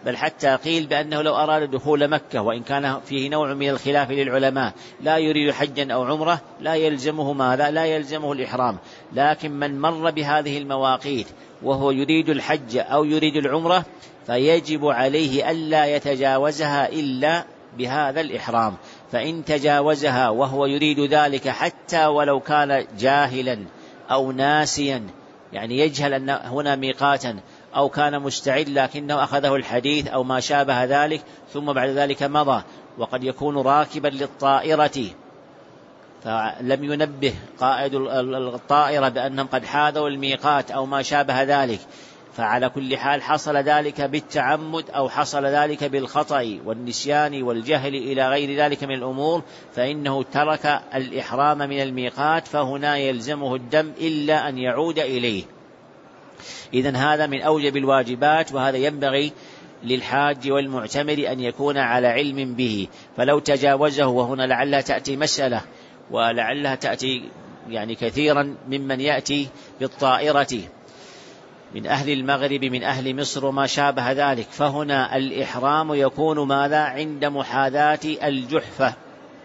[SPEAKER 1] بل حتى قيل بأنه لو أراد دخول مكة وإن كان فيه نوع من الخلاف للعلماء لا يريد حجا أو عمرة لا يلزمه ماذا؟ لا يلزمه الإحرام. لكن من مر بهذه المواقيت وهو يريد الحج أو يريد العمرة فيجب عليه ألا يتجاوزها إلا بهذا الإحرام. فإن تجاوزها وهو يريد ذلك حتى ولو كان جاهلا أو ناسيا، يعني يجهل أن هنا ميقاتا، أو كان مستعد لكنه أخذه الحديث أو ما شابه ذلك ثم بعد ذلك مضى، وقد يكون راكبا للطائرة فلم ينبه قائد الطائرة بأنهم قد حاذوا الميقات أو ما شابه ذلك، فعلى كل حال حصل ذلك بالتعمد أو حصل ذلك بالخطأ والنسيان والجهل إلى غير ذلك من الأمور، فإنه ترك الإحرام من الميقات، فهنا يلزمه الدم إلا أن يعود إليه. إذن هذا من أوجب الواجبات، وهذا ينبغي للحاج والمعتمر أن يكون على علم به. فلو تجاوزه، وهنا لعلها تأتي مسألة ولعلها تأتي يعني كثيرا ممن يأتي بالطائرة من أهل المغرب من أهل مصر وما شابه ذلك، فهنا الإحرام يكون ماذا؟ عند محاذاة الجحفة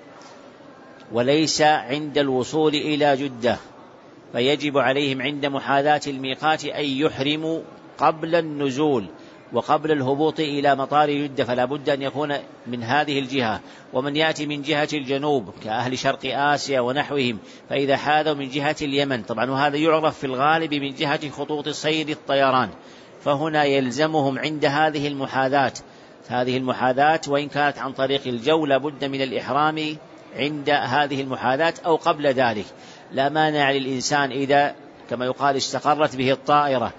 [SPEAKER 1] وليس عند الوصول إلى جدة، فيجب عليهم عند محاذاة الميقات أن يحرموا قبل النزول وقبل الهبوط إلى مطار جدة، فلا بد أن يكون من هذه الجهة. ومن يأتي من جهة الجنوب كأهل شرق آسيا ونحوهم فإذا حاذوا من جهة اليمن، طبعا وهذا يعرف في الغالب من جهة خطوط سير الطيران، فهنا يلزمهم عند هذه المحاذاة هذه المحاذاة وإن كانت عن طريق الجو لا بد من الإحرام عند هذه المحاذاة أو قبل ذلك. لا مانع للإنسان إذا كما يقال استقرت به الطائرة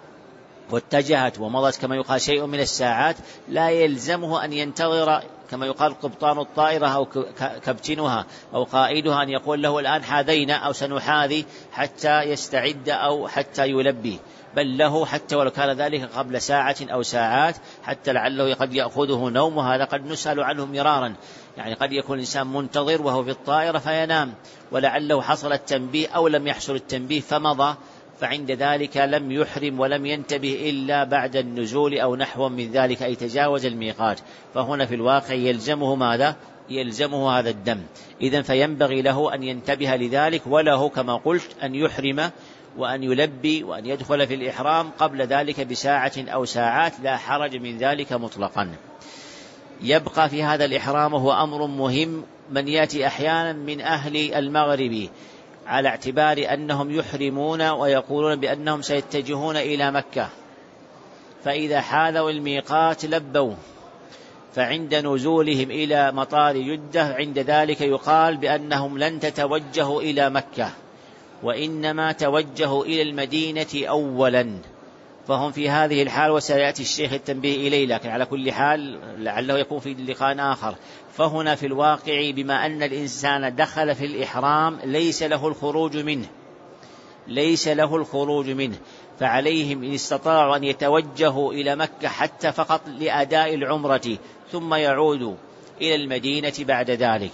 [SPEAKER 1] واتجهت ومضت كما يقال شيء من الساعات، لا يلزمه أن ينتظر كما يقال قبطان الطائرة أو كابتنها أو قائدها أن يقول له الآن حاذينا أو سنحاذي حتى يستعد أو حتى يلبي، بل له حتى ولو كان ذلك قبل ساعة أو ساعات، حتى لعله قد يأخذه نوم، وهذا قد نسأل عنه مرارا، يعني قد يكون الإنسان منتظر وهو في الطائرة فينام ولعله حصل التنبيه أو لم يحصل التنبيه فمضى، فعند ذلك لم يحرم ولم ينتبه إلا بعد النزول أو نحو من ذلك، أي تجاوز الميقات، فهنا في الواقع يلزمه ماذا؟ يلزمه هذا الدم. إذن فينبغي له أن ينتبه لذلك، وله كما قلت أن يحرم وأن يلبي وأن يدخل في الإحرام قبل ذلك بساعة أو ساعات، لا حرج من ذلك مطلقا. يبقى في هذا الإحرام هو أمر مهم، من يأتي أحيانا من أهل المغرب على اعتبار أنهم يحرمون ويقولون بأنهم سيتجهون إلى مكة، فإذا حاذوا الميقات لبوا، فعند نزولهم إلى مطار جدة عند ذلك يقال بأنهم لن تتوجهوا إلى مكة وإنما توجهوا إلى المدينة أولا، فهم في هذه الحال وسيأتي الشيخ التنبيه إليه، لكن على كل حال لعله يكون في لقاء آخر. فهنا في الواقع بما أن الإنسان دخل في الإحرام ليس له الخروج منه ليس له الخروج منه فعليهم إن استطاعوا أن يتوجهوا إلى مكة حتى فقط لأداء العمرة ثم يعودوا إلى المدينة بعد ذلك.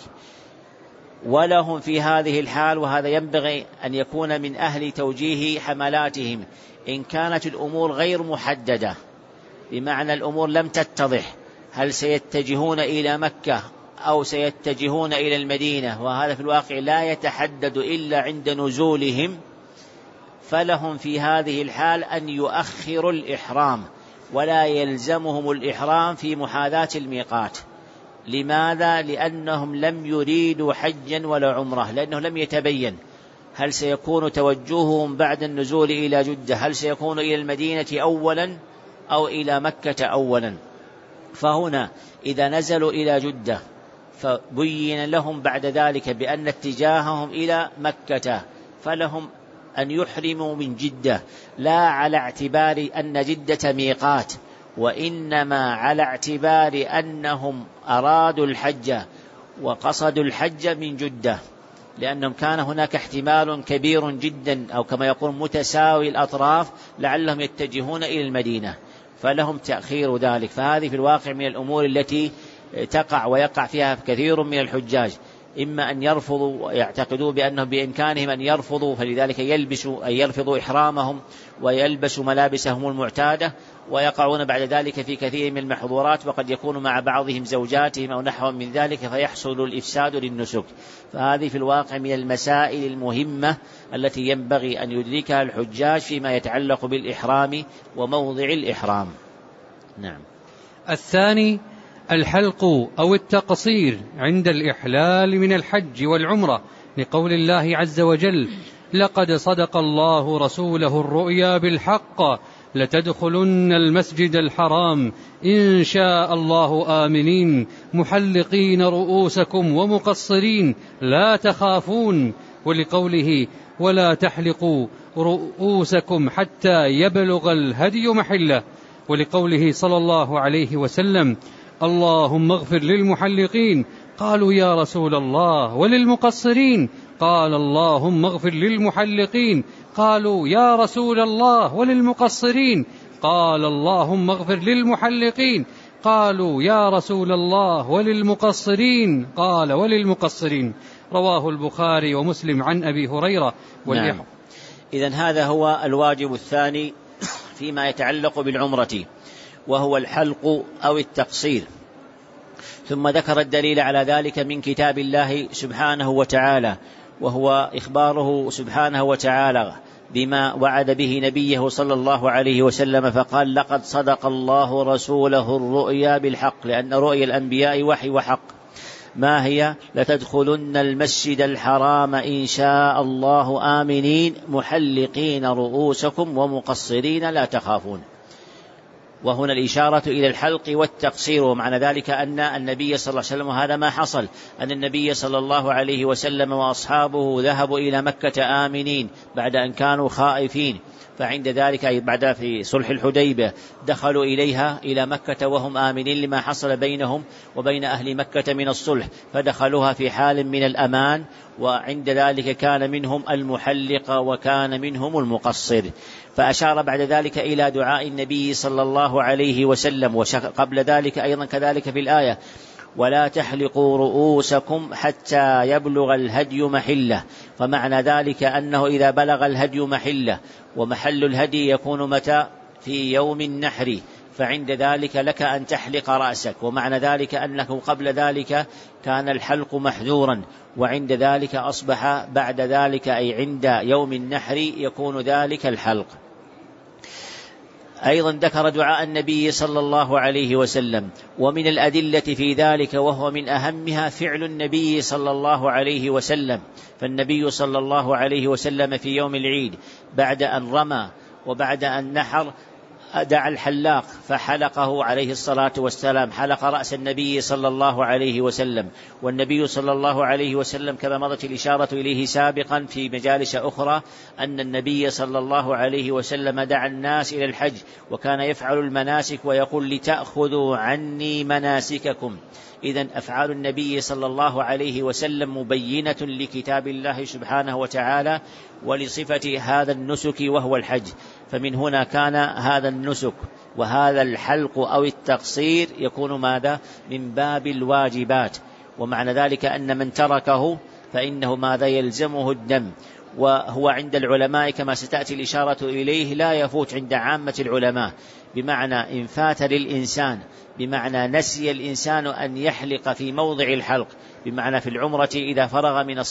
[SPEAKER 1] ولهم في هذه الحال، وهذا ينبغي أن يكون من أهل توجيه حملاتهم، إن كانت الأمور غير محددة بمعنى الأمور لم تتضح هل سيتجهون إلى مكة أو سيتجهون إلى المدينة، وهذا في الواقع لا يتحدد إلا عند نزولهم، فلهم في هذه الحال أن يؤخروا الإحرام ولا يلزمهم الإحرام في محاذاة الميقات. لماذا؟ لأنهم لم يريدوا حجا ولا عمره، لأنه لم يتبين هل سيكون توجههم بعد النزول إلى جدة، هل سيكون إلى المدينة أولا أو إلى مكة أولا. فهنا إذا نزلوا إلى جدة فبين لهم بعد ذلك بأن اتجاههم إلى مكة، فلهم أن يحرموا من جدة، لا على اعتبار أن جدة ميقات، وإنما على اعتبار أنهم أرادوا الحج وقصدوا الحج من جدة، لأنهم كان هناك احتمال كبير جدا أو كما يقول متساوي الأطراف لعلهم يتجهون إلى المدينة، فلهم تأخير ذلك. فهذه في الواقع من الأمور التي تقع ويقع فيها كثير من الحجاج، إما أن يرفضوا يعتقدوا بأنه بإمكانهم أن يرفضوا، فلذلك يلبسوا أن يرفضوا إحرامهم ويلبسوا ملابسهم المعتادة، ويقعون بعد ذلك في كثير من المحظورات، وقد يكون مع بعضهم زوجاتهم أو نحو من ذلك فيحصل الإفساد للنسك. فهذه في الواقع من المسائل المهمة التي ينبغي أن يدركها الحجاج فيما يتعلق بالإحرام وموضع الإحرام. نعم.
[SPEAKER 2] الثاني الحلق أو التقصير عند الإحلال من الحج والعمرة، لقول الله عز وجل: لقد صدق الله رسوله الرؤيا بالحق لتدخلن المسجد الحرام إن شاء الله آمنين محلقين رؤوسكم ومقصرين لا تخافون، ولقوله: ولا تحلقوا رؤوسكم حتى يبلغ الهدي محله، ولقوله صلى الله عليه وسلم: اللهم اغفر للمحلقين، قالوا يا رسول الله وللمقصرين؟ قال: اللهم اغفر للمحلقين، قالوا يا رسول الله وللمقصرين؟ قال: اللهم اغفر للمحلقين، قالوا يا رسول الله وللمقصرين؟ قال: وللمقصرين. رواه البخاري ومسلم عن أبي هريرة.
[SPEAKER 1] نعم. إذن هذا هو الواجب الثاني فيما يتعلق بالعمرة، وهو الحلق أو التقصير. ثم ذكر الدليل على ذلك من كتاب الله سبحانه وتعالى، وهو إخباره سبحانه وتعالى بما وعد به نبيه صلى الله عليه وسلم، فقال: لقد صدق الله رسوله الرؤيا بالحق، لأن رؤيا الأنبياء وحي وحق. ما هي؟ لتدخلن المسجد الحرام إن شاء الله آمنين محلقين رؤوسكم ومقصرين لا تخافون. وهنا الإشارة إلى الحلق والتقصير، ومعنى ذلك أن النبي صلى الله عليه وسلم، وهذا ما حصل، أن النبي صلى الله عليه وسلم وأصحابه ذهبوا إلى مكة آمنين بعد أن كانوا خائفين، فعند ذلك أي بعد في صلح الحديبية دخلوا إليها إلى مكة وهم آمنين لما حصل بينهم وبين أهل مكة من الصلح، فدخلوها في حال من الأمان، وعند ذلك كان منهم المحلق وكان منهم المقصر. فأشار بعد ذلك إلى دعاء النبي صلى الله عليه وسلم، وقبل ذلك أيضا كذلك في الآية: ولا تحلقوا رؤوسكم حتى يبلغ الهدي محله. فمعنى ذلك أنه إذا بلغ الهدي محله، ومحل الهدي يكون متى؟ في يوم النحر، فعند ذلك لك أن تحلق رأسك، ومعنى ذلك أنه قبل ذلك كان الحلق محذورا، وعند ذلك أصبح بعد ذلك أي عند يوم النحر يكون ذلك الحلق. أيضا ذكر دعاء النبي صلى الله عليه وسلم، ومن الأدلة في ذلك وهو من أهمها فعل النبي صلى الله عليه وسلم. فالنبي صلى الله عليه وسلم في يوم العيد بعد أن رمى وبعد أن نحر دعا الحلاق فحلقه عليه الصلاة والسلام، حلق رأس النبي صلى الله عليه وسلم. والنبي صلى الله عليه وسلم كما مضت الإشارة إليه سابقا في مجالس أخرى أن النبي صلى الله عليه وسلم دعا الناس إلى الحج، وكان يفعل المناسك ويقول: لتأخذوا عني مناسككم. إذن أفعال النبي صلى الله عليه وسلم مبينة لكتاب الله سبحانه وتعالى ولصفة هذا النسك وهو الحج. فمن هنا كان هذا النسك وهذا الحلق أو التقصير يكون ماذا؟ من باب الواجبات، ومعنى ذلك أن من تركه فإنه ماذا؟ يلزمه الدم. وهو عند العلماء كما ستأتي الإشارة إليه لا يفوت عند عامة العلماء، بمعنى إن فات للإنسان، بمعنى نسي الإنسان أن يحلق في موضع الحلق، بمعنى في العمرة إذا فرغ من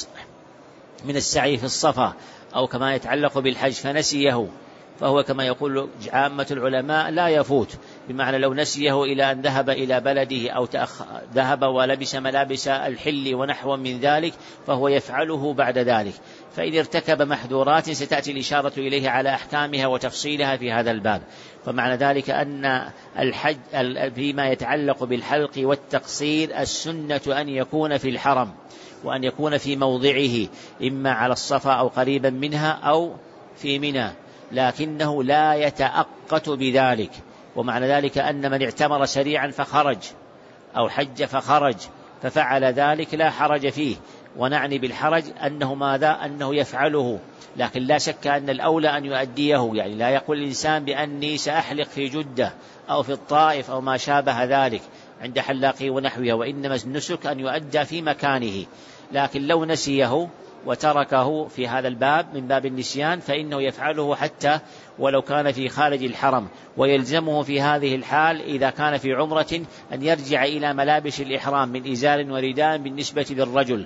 [SPEAKER 1] من السعي في الصفا أو كما يتعلق بالحج فنسيه، فهو كما يقول عامة العلماء لا يفوت، بمعنى لو نسيه إلى أن ذهب إلى بلده أو تأخ... ذهب ولبس ملابس الحل ونحو من ذلك فهو يفعله بعد ذلك. فإذا ارتكب محذورات ستأتي الإشارة إليه على أحكامها وتفصيلها في هذا الباب. فمعنى ذلك أن الحج فيما يتعلق بالحلق والتقصير السنة أن يكون في الحرم، وأن يكون في موضعه، إما على الصفا أو قريبا منها أو في منى، لكنه لا يتأقت بذلك. ومعنى ذلك أن من اعتمر سريعا فخرج أو حج فخرج ففعل ذلك لا حرج فيه. ونعني بالحرج أنه ماذا؟ أنه يفعله، لكن لا شك أن الأولى أن يؤديه، يعني لا يقول الإنسان بأني سأحلق في جدة أو في الطائف أو ما شابه ذلك عند حلاقه ونحوه، وإنما النسك أن يؤدى في مكانه. لكن لو نسيه وتركه في هذا الباب من باب النسيان فإنه يفعله حتى ولو كان في خارج الحرم، ويلزمه في هذه الحال إذا كان في عمرة أن يرجع إلى ملابس الإحرام من إزار ورداء بالنسبة للرجل،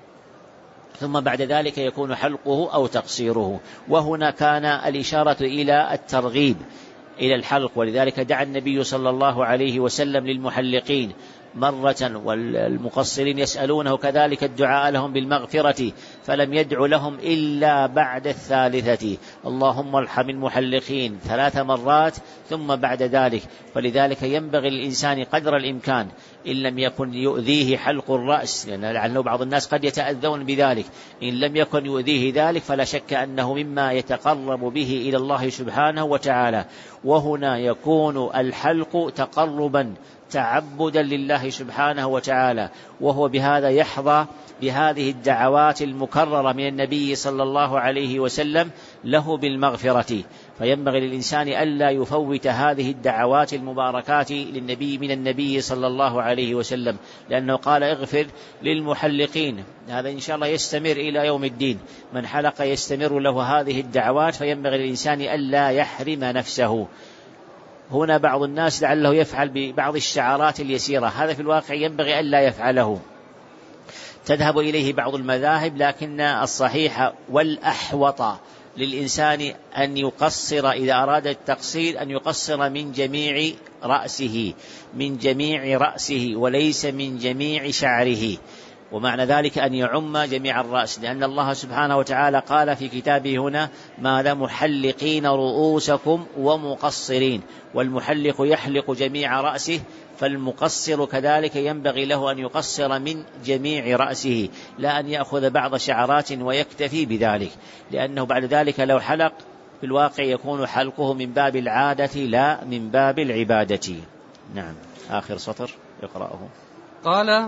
[SPEAKER 1] ثم بعد ذلك يكون حلقه أو تقصيره. وهنا كان الإشارة إلى الترغيب إلى الحلق، ولذلك دعا النبي صلى الله عليه وسلم للمحلقين مرة، والمقصرين يسألونه كذلك الدعاء لهم بالمغفرة، فلم يدع لهم إلا بعد الثالثة، اللهم ارحم المحلقين ثلاث مرات ثم بعد ذلك. فلذلك ينبغي الإنسان قدر الإمكان إن لم يكن يؤذيه حلق الرأس، لأن لعله بعض الناس قد يتأذون بذلك، إن لم يكن يؤذيه ذلك فلا شك أنه مما يتقرب به إلى الله سبحانه وتعالى. وهنا يكون الحلق تقربا تعبدا لله سبحانه وتعالى، وهو بهذا يحظى بهذه الدعوات المكررة من النبي صلى الله عليه وسلم له بالمغفرة. فينبغي للإنسان ألا يفوت هذه الدعوات المباركات للنبي من النبي صلى الله عليه وسلم، لأنه قال اغفر للمحلقين، هذا إن شاء الله يستمر إلى يوم الدين، من حلق يستمر له هذه الدعوات، فينبغي للإنسان ألا يحرم نفسه. هنا بعض الناس لعله يفعل ببعض الشعارات اليسيرة، هذا في الواقع ينبغي ألا يفعله، تذهب إليه بعض المذاهب، لكن الصحيح والأحوط للإنسان أن يقصر إذا أراد التقصير أن يقصر من جميع رأسه من جميع رأسه وليس من جميع شعره، ومعنى ذلك أن يعم جميع الرأس، لأن الله سبحانه وتعالى قال في كتابه هنا ماذا محلقين رؤوسكم ومقصرين، والمحلق يحلق جميع رأسه، فالمقصر كذلك ينبغي له أن يقصر من جميع رأسه، لا أن يأخذ بعض شعرات ويكتفي بذلك، لأنه بعد ذلك لو حلق في الواقع يكون حلقه من باب العادة لا من باب العبادة. نعم، آخر سطر يقرأه.
[SPEAKER 2] قال: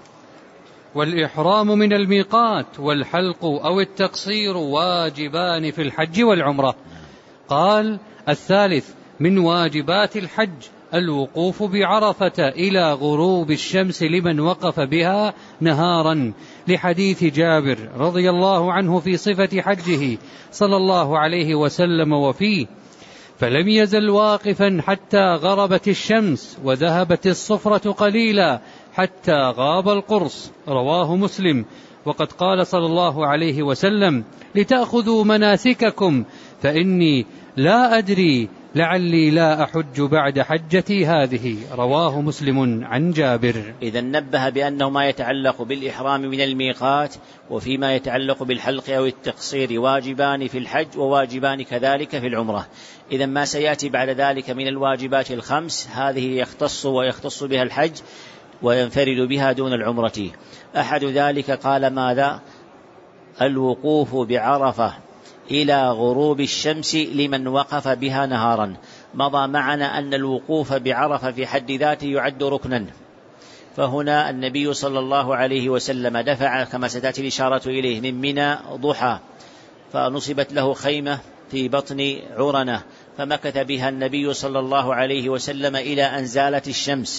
[SPEAKER 2] والإحرام من الميقات والحلق أو التقصير واجبان في الحج والعمرة. قال: الثالث من واجبات الحج الوقوف بعرفة إلى غروب الشمس لمن وقف بها نهارا، لحديث جابر رضي الله عنه في صفة حجه صلى الله عليه وسلم وفيه: فلم يزل واقفا حتى غربت الشمس وذهبت الصفرة قليلا حتى غاب القرص. رواه مسلم. وقد قال صلى الله عليه وسلم: لتأخذوا مناسككم فإني لا أدري لعلي لا أحج بعد حجتي هذه. رواه مسلم عن جابر.
[SPEAKER 1] إذا نبه بأنه ما يتعلق بالإحرام من الميقات وفيما يتعلق بالحلق أو التقصير واجبان في الحج وواجبان كذلك في العمرة. إذا ما سيأتي بعد ذلك من الواجبات الخمس هذه يختص ويختص بها الحج وينفرد بها دون العمرة. أحد ذلك قال ماذا؟ الوقوف بعرفة إلى غروب الشمس لمن وقف بها نهارا. مضى معنا أن الوقوف بعرفة في حد ذاته يعد ركنا، فهنا النبي صلى الله عليه وسلم دفع كما ستأتي الإشارة إليه من منى ضحى، فنصبت له خيمة في بطن عرنة، فمكث بها النبي صلى الله عليه وسلم إلى أن زالت الشمس،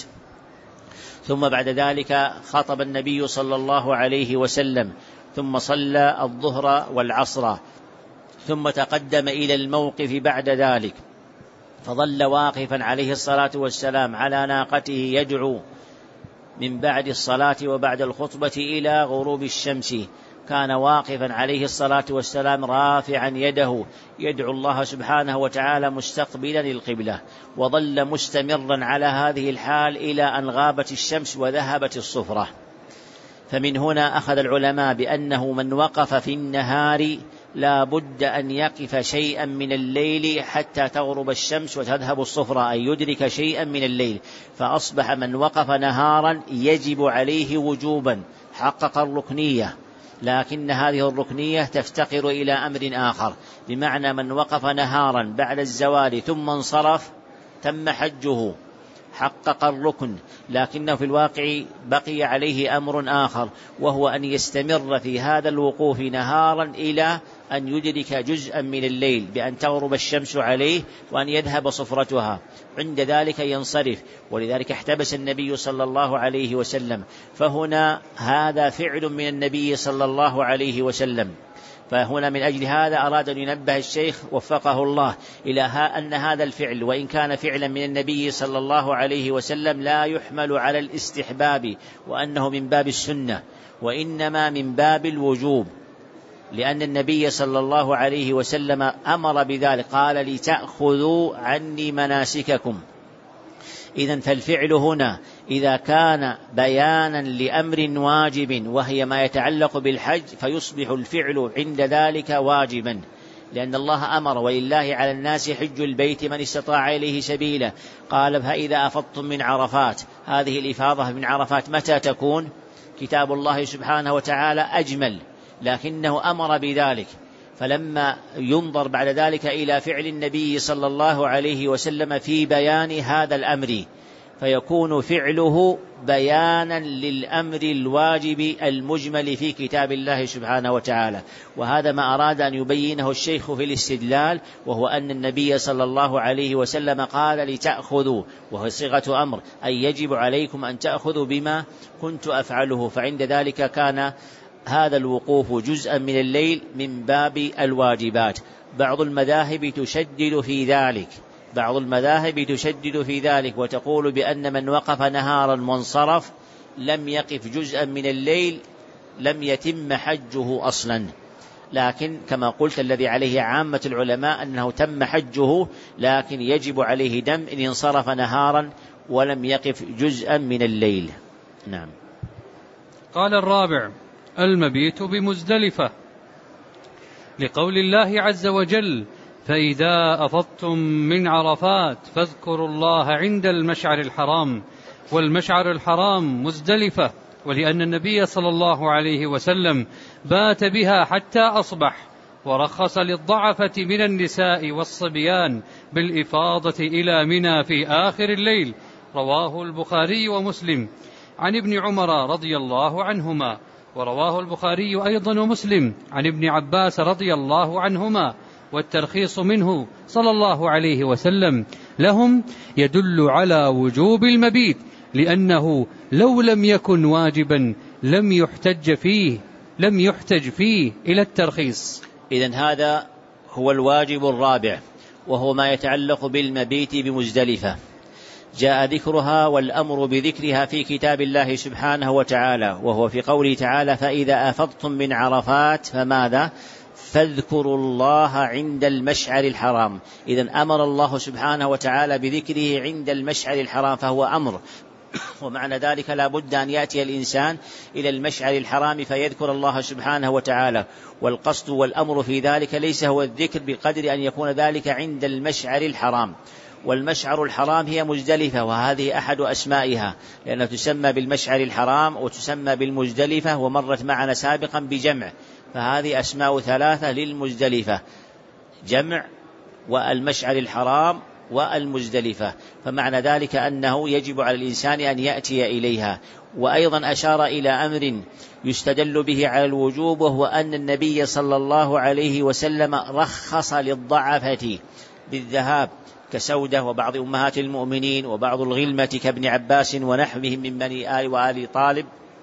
[SPEAKER 1] ثم بعد ذلك خطب النبي صلى الله عليه وسلم، ثم صلى الظهر والعصر، ثم تقدم إلى الموقف بعد ذلك، فظل واقفا عليه الصلاة والسلام على ناقته يدعو من بعد الصلاة وبعد الخطبة إلى غروب الشمس. كان واقفا عليه الصلاة والسلام رافعا يده يدعو الله سبحانه وتعالى مستقبلا القبلة، وظل مستمرا على هذه الحال إلى أن غابت الشمس وذهبت الصفرة. فمن هنا أخذ العلماء بأنه من وقف في النهار لا بد أن يقف شيئا من الليل حتى تغرب الشمس وتذهب الصفرة، أن يدرك شيئا من الليل، فأصبح من وقف نهارا يجب عليه وجوبا، حقق الركنية، لكن هذه الركنية تفتقر إلى أمر آخر، بمعنى من وقف نهارا بعد الزوال ثم انصرف تم حجه، حقق الركن، لكنه في الواقع بقي عليه أمر آخر، وهو أن يستمر في هذا الوقوف نهارا إلى أن يدرك جزءا من الليل بأن تغرب الشمس عليه وأن يذهب صفرتها، عند ذلك ينصرف. ولذلك احتبس النبي صلى الله عليه وسلم، فهنا هذا فعل من النبي صلى الله عليه وسلم. فهنا من أجل هذا أراد أن ينبه الشيخ وفقه الله إلى أن هذا الفعل وإن كان فعلا من النبي صلى الله عليه وسلم لا يحمل على الاستحباب وأنه من باب السنة، وإنما من باب الوجوب، لأن النبي صلى الله عليه وسلم أمر بذلك، قال لتأخذوا عني مناسككم. إذن فالفعل هنا إذا كان بيانا لأمر واجب وهي ما يتعلق بالحج فيصبح الفعل عند ذلك واجبا، لأن الله أمر ولله على الناس حج البيت من استطاع إليه سبيلا. قال فإذا أفضتم من عرفات، هذه الإفاضة من عرفات متى تكون؟ كتاب الله سبحانه وتعالى أجمل، لكنه أمر بذلك. فلما ينظر بعد ذلك إلى فعل النبي صلى الله عليه وسلم في بيان هذا الأمر، فيكون فعله بيانا للأمر الواجب المجمل في كتاب الله سبحانه وتعالى. وهذا ما أراد أن يبينه الشيخ في الاستدلال، وهو أن النبي صلى الله عليه وسلم قال لتأخذوا، وهو صيغة أمر، أي يجب عليكم أن تأخذوا بما كنت أفعله. فعند ذلك كان هذا الوقوف جزءا من الليل من باب الواجبات. بعض المذاهب تشدد في ذلك بعض المذاهب تشدد في ذلك وتقول بأن من وقف نهارا وانصرف لم يقف جزءا من الليل لم يتم حجه أصلا. لكن كما قلت الذي عليه عامة العلماء أنه تم حجه، لكن يجب عليه دم إن انصرف نهارا ولم يقف جزءا من الليل. نعم.
[SPEAKER 2] قال الرابع: المبيت بمزدلفة، لقول الله عز وجل: فإذا أفضتم من عرفات فاذكروا الله عند المشعر الحرام. والمشعر الحرام مزدلفة، ولأن النبي صلى الله عليه وسلم بات بها حتى أصبح، ورخص للضعفة من النساء والصبيان بالإفاضة إلى منى في آخر الليل. رواه البخاري ومسلم عن ابن عمر رضي الله عنهما، ورواه البخاري أيضا ومسلم عن ابن عباس رضي الله عنهما. والترخيص منه صلى الله عليه وسلم لهم يدل على وجوب المبيت، لأنه لو لم يكن واجبا لم يحتج فيه لم يحتج فيه إلى الترخيص.
[SPEAKER 1] إذن هذا هو الواجب الرابع، وهو ما يتعلق بالمبيت بمزدلفة. جاء ذكرها والأمر بذكرها في كتاب الله سبحانه وتعالى، وهو في قوله تعالى: فإذا أفضتم من عرفات فماذا؟ فاذكروا الله عند المشعر الحرام. إذن أمر الله سبحانه وتعالى بذكره عند المشعر الحرام، فهو أمر، ومعنى ذلك لا بد أن يأتي الإنسان إلى المشعر الحرام فيذكر الله سبحانه وتعالى. والقصد والأمر في ذلك ليس هو الذكر بقدر أن يكون ذلك عند المشعر الحرام. والمشعر الحرام هي مزدلفة، وهذه أحد أسمائها، لأنها تسمى بالمشعر الحرام وتسمى بالمزدلفة، ومرت معنا سابقا بجمع، فهذه أسماء ثلاثة للمزدلفة: جمع والمشعر الحرام والمزدلفة. فمعنى ذلك أنه يجب على الإنسان أن يأتي إليها. وأيضا أشار إلى أمر يستدل به على الوجوب، وهو أن النبي صلى الله عليه وسلم رخص للضعفة بالذهاب، كسودة وبعض أمهات المؤمنين وبعض الغلمة كابن عباس ونحوهم من بني آل وآل طالب،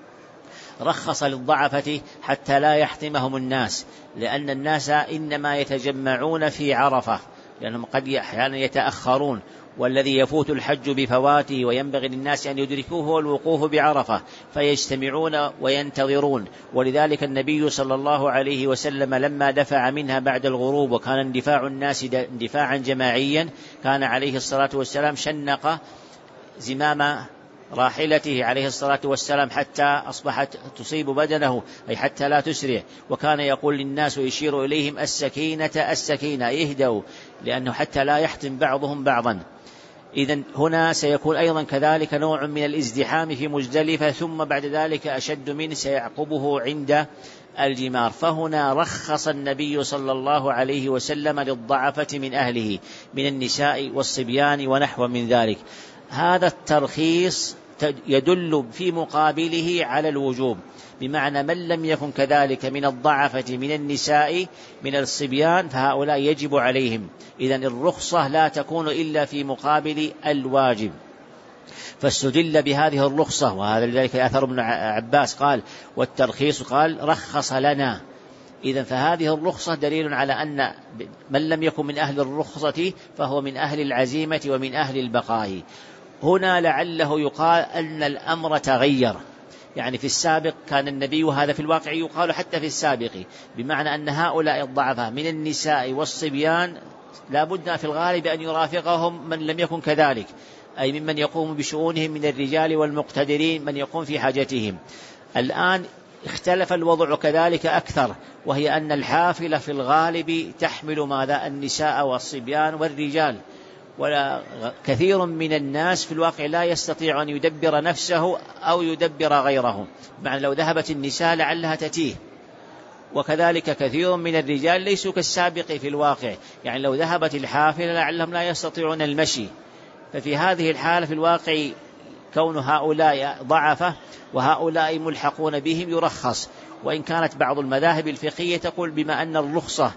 [SPEAKER 1] رخص للضعفة حتى لا يحطمهم الناس، لأن الناس إنما يتجمعون في عرفة، لأنهم قد أحيانا يتأخرون، والذي يفوت الحج بفواته وينبغي للناس أن يدركوه هو الوقوف بعرفة، فيجتمعون وينتظرون. ولذلك النبي صلى الله عليه وسلم لما دفع منها بعد الغروب، وكان اندفاع الناس اندفاعا جماعيا، كان عليه الصلاة والسلام شنق زمام راحلته عليه الصلاة والسلام حتى أصبحت تصيب بدنه، أي حتى لا تسرع، وكان يقول للناس ويشير إليهم: السكينة السكينة، يهدوا، لأنه حتى لا يحتم بعضهم بعضا. إذن هنا سيكون أيضا كذلك نوع من الازدحام في مزدلفة، ثم بعد ذلك أشد منه سيعقبه عند الجمار. فهنا رخص النبي صلى الله عليه وسلم للضعفة من أهله من النساء والصبيان ونحو من ذلك. هذا الترخيص يدل في مقابله على الوجوب، بمعنى من لم يكن كذلك من الضعفة من النساء من الصبيان فهؤلاء يجب عليهم. إذن الرخصة لا تكون إلا في مقابل الواجب، فاستدل بهذه الرخصة، وهذا لذلك أثر ابن عباس قال والترخيص قال رخص لنا. إذن فهذه الرخصة دليل على أن من لم يكن من أهل الرخصة فهو من أهل العزيمة ومن أهل البقاء. هنا لعله يقال أن الأمر تغير، يعني في السابق كان النبي، وهذا في الواقع يقال حتى في السابق، بمعنى أن هؤلاء الضعفاء من النساء والصبيان لا بد في الغالب أن يرافقهم من لم يكن كذلك، أي ممن يقوم بشؤونهم من الرجال والمقتدرين من يقوم في حاجتهم. الآن اختلف الوضع كذلك أكثر، وهي أن الحافلة في الغالب تحمل ماذا؟ النساء والصبيان والرجال، ولا كثير من الناس في الواقع لا يستطيع أن يدبر نفسه أو يدبر غيره، معنى لو ذهبت النساء لعلها تتيه، وكذلك كثير من الرجال ليسوا كالسابق في الواقع، يعني لو ذهبت الحافلة لعلهم لا يستطيعون المشي. ففي هذه الحالة في الواقع كون هؤلاء ضعفة وهؤلاء ملحقون بهم يرخص، وإن كانت بعض المذاهب الفقهية تقول بما أن الرخصة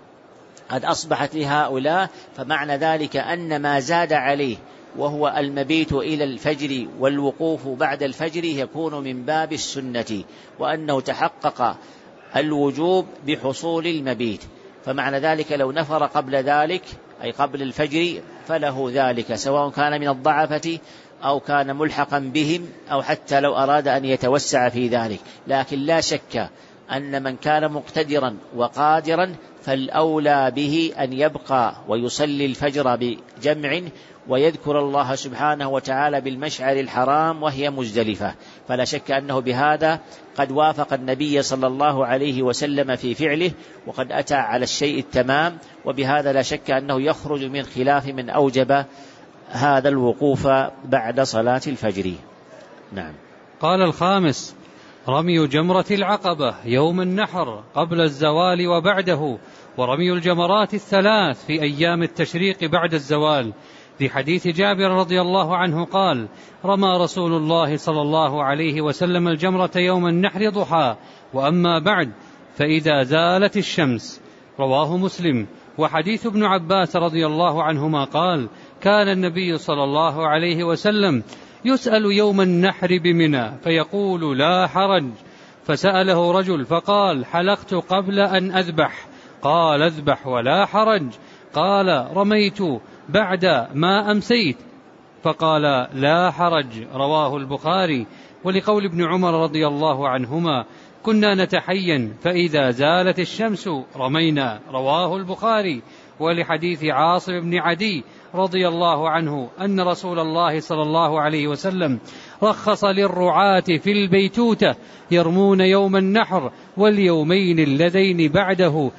[SPEAKER 1] قد أصبحت لهؤلاء فمعنى ذلك أن ما زاد عليه وهو المبيت إلى الفجر والوقوف بعد الفجر يكون من باب السنة، وأنه تحقق الوجوب بحصول المبيت، فمعنى ذلك لو نفر قبل ذلك أي قبل الفجر فله ذلك، سواء كان من الضعفة أو كان ملحقا بهم أو حتى لو أراد أن يتوسع في ذلك. لكن لا شك أن من كان مقتدرا وقادرا فالأولى به أن يبقى ويصلي الفجر بجمع ويذكر الله سبحانه وتعالى بالمشعر الحرام وهي مزدلفة، فلا شك أنه بهذا قد وافق النبي صلى الله عليه وسلم في فعله وقد أتى على الشيء التمام، وبهذا لا شك أنه يخرج من خلاف من أوجب هذا الوقوف بعد صلاة الفجر. نعم.
[SPEAKER 2] قال الخامس: رمي جمرة العقبة يوم النحر قبل الزوال وبعده، ورمي الجمرات الثلاث في أيام التشريق بعد الزوال، في حديث جابر رضي الله عنه قال: رمى رسول الله صلى الله عليه وسلم الجمرة يوم النحر ضحى، وأما بعد فإذا زالت الشمس، رواه مسلم. وحديث ابن عباس رضي الله عنهما قال: كان النبي صلى الله عليه وسلم يسأل يوم النحر بمنى فيقول: لا حرج. فسأله رجل فقال: حلقت قبل أن أذبح. قال: اذبح ولا حرج. قال: رميت بعد ما أمسيت. فقال: لا حرج. رواه البخاري. ولقول ابن عمر رضي الله عنهما: كنا نتحين فإذا زالت الشمس رمينا. رواه البخاري. ولحديث عاصم بن عدي رضي الله عنه أن رسول الله صلى الله عليه وسلم رخص للرعاة في البيتوتة يرمون يوم النحر واليومين اللذين بعده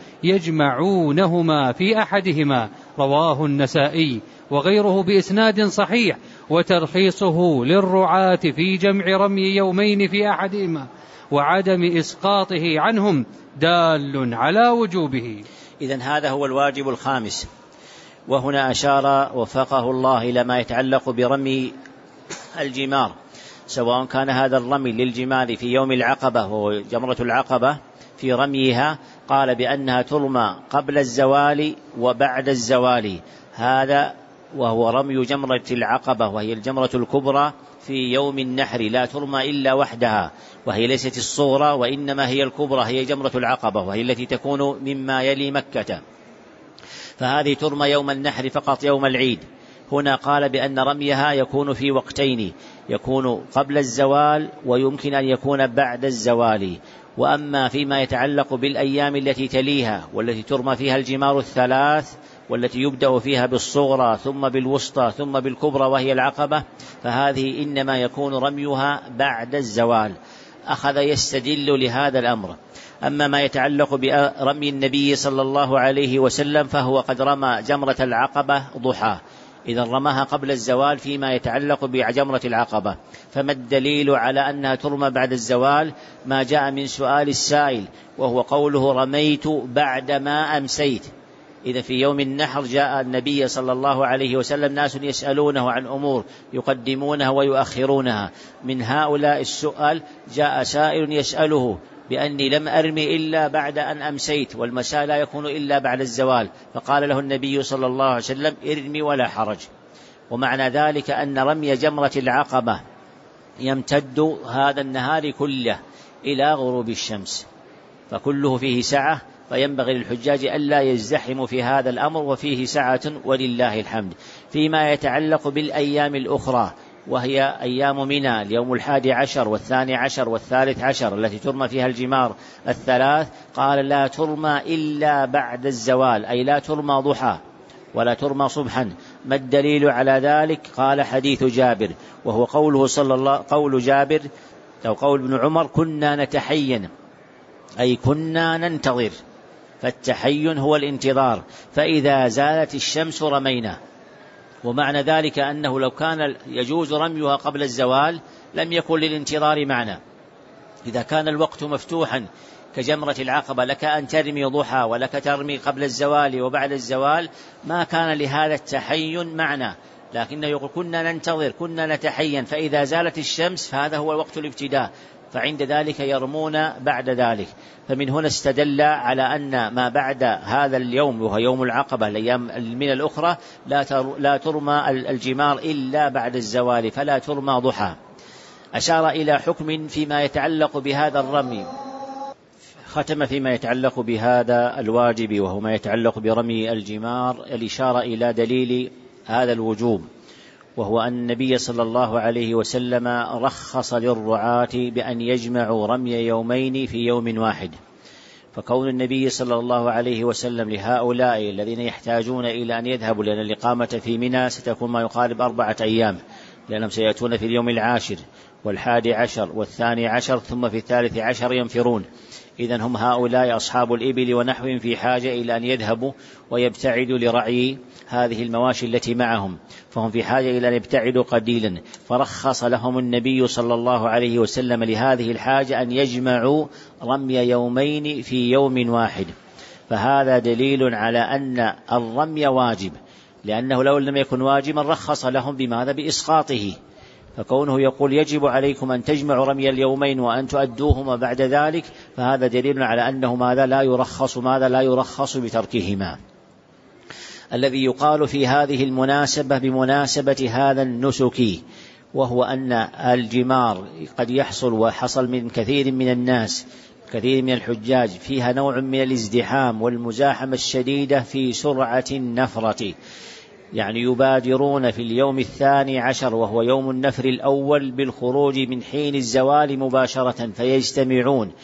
[SPEAKER 2] يجمعونهما في أحدهما. رواه النسائي وغيره بإسناد صحيح. وترخيصه للرعاة في جمع رمي يومين في أحدهما وعدم إسقاطه عنهم دال على وجوبه.
[SPEAKER 1] إذن هذا هو الواجب الخامس. وهنا أشار وفقه الله إلى ما يتعلق برمي الجمار، سواء كان هذا الرمي للجمار في يوم العقبة وهو جمرة العقبة في رميها، قال بأنها ترمى قبل الزوال وبعد الزوال، هذا وهو رمي جمرة العقبة وهي الجمرة الكبرى في يوم النحر، لا ترمى إلا وحدها، وهي ليست الصغرى وإنما هي الكبرى، هي جمرة العقبة وهي التي تكون مما يلي مكة، فهذه ترمى يوم النحر فقط يوم العيد. هنا قال بأن رميها يكون في وقتين، يكون قبل الزوال ويمكن أن يكون بعد الزوال. وأما فيما يتعلق بالأيام التي تليها والتي ترمى فيها الجمار الثلاث والتي يبدأ فيها بالصغرى ثم بالوسطى ثم بالكبرى وهي العقبة، فهذه إنما يكون رميها بعد الزوال. أخذ يستدل لهذا الأمر. أما ما يتعلق برمي النبي صلى الله عليه وسلم فهو قد رمى جمرة العقبة ضحى، إذا رماها قبل الزوال فيما يتعلق بجمرة العقبة. فما الدليل على أنها ترمى بعد الزوال؟ ما جاء من سؤال السائل وهو قوله رميت بعد ما أمسيت، إذا في يوم النحر جاء النبي صلى الله عليه وسلم ناس يسألونه عن أمور يقدمونها ويؤخرونها، من هؤلاء السؤال جاء سائل يسأله بأني لم أرمي إلا بعد أن أمسيت، والمساء لا يكون إلا بعد الزوال، فقال له النبي صلى الله عليه وسلم ارمي ولا حرج. ومعنى ذلك أن رمي جمرة العقبة يمتد هذا النهار كله إلى غروب الشمس، فكله فيه سعة، فينبغي للحجاج ألا يزدحموا في هذا الأمر، وفيه سعة ولله الحمد. فيما يتعلق بالأيام الأخرى وهي أيام منى، اليوم الحادي عشر والثاني عشر والثالث عشر التي ترمى فيها الجمار الثلاث، قال لا ترمى إلا بعد الزوال، أي لا ترمى ضحى ولا ترمى صبحا. ما الدليل على ذلك؟ قال حديث جابر، وهو قوله صلى الله قول جابر أو قول ابن عمر كنا نتحين، أي كنا ننتظر، فالتحين هو الانتظار، فإذا زالت الشمس رمينا. ومعنى ذلك أنه لو كان يجوز رميها قبل الزوال لم يكن للانتظار معنى. إذا كان الوقت مفتوحا كجمرة العقبة لك أن ترمي ضحى ولك ترمي قبل الزوال وبعد الزوال، ما كان لهذا التحين معنى، لكنه يقول كنا ننتظر كنا نتحين، فإذا زالت الشمس فهذا هو وقت الابتداء، فعند ذلك يرمون بعد ذلك. فمن هنا استدل على أن ما بعد هذا اليوم وهو يوم العقبة الأيام من الأخرى لا ترمى الجمار إلا بعد الزوال، فلا ترمى ضحى. أشار إلى حكم فيما يتعلق بهذا الرمي، ختم فيما يتعلق بهذا الواجب وهو ما يتعلق برمي الجمار الإشارة إلى دليل هذا الوجوب، وهو أن النبي صلى الله عليه وسلم رخص للرعاة بأن يجمعوا رمي يومين في يوم واحد. فكون النبي صلى الله عليه وسلم لهؤلاء الذين يحتاجون إلى أن يذهبوا، لأن الإقامة في منى ستكون ما يقارب أربعة أيام، لأنهم سيأتون في اليوم العاشر والحادي عشر والثاني عشر ثم في الثالث عشر ينفرون، إذن هم هؤلاء أصحاب الإبل ونحوهم في حاجة إلى أن يذهبوا ويبتعدوا لرعي هذه المواشي التي معهم، فهم في حاجة إلى أن يبتعدوا قليلا، فرخص لهم النبي صلى الله عليه وسلم لهذه الحاجة أن يجمعوا رمي يومين في يوم واحد. فهذا دليل على أن الرمي واجب، لأنه لو لم يكن واجبا رخص لهم بماذا؟ بإسقاطه. فكونه يقول يجب عليكم أن تجمعوا رمي اليومين وأن تؤدوهما بعد ذلك، فهذا دليل على أنه ماذا؟ لا يرخص ماذا؟ لا يرخص بتركهما. الذي يقال في هذه المناسبة بمناسبة هذا النسك، وهو أن الجمار قد يحصل وحصل من كثير من الناس كثير من الحجاج فيها نوع من الازدحام والمزاحمة الشديدة في سرعة النفرة، يعني يبادرون في اليوم الثاني عشر وهو يوم النفر الأول بالخروج من حين الزوال مباشرة، فيجتمعون،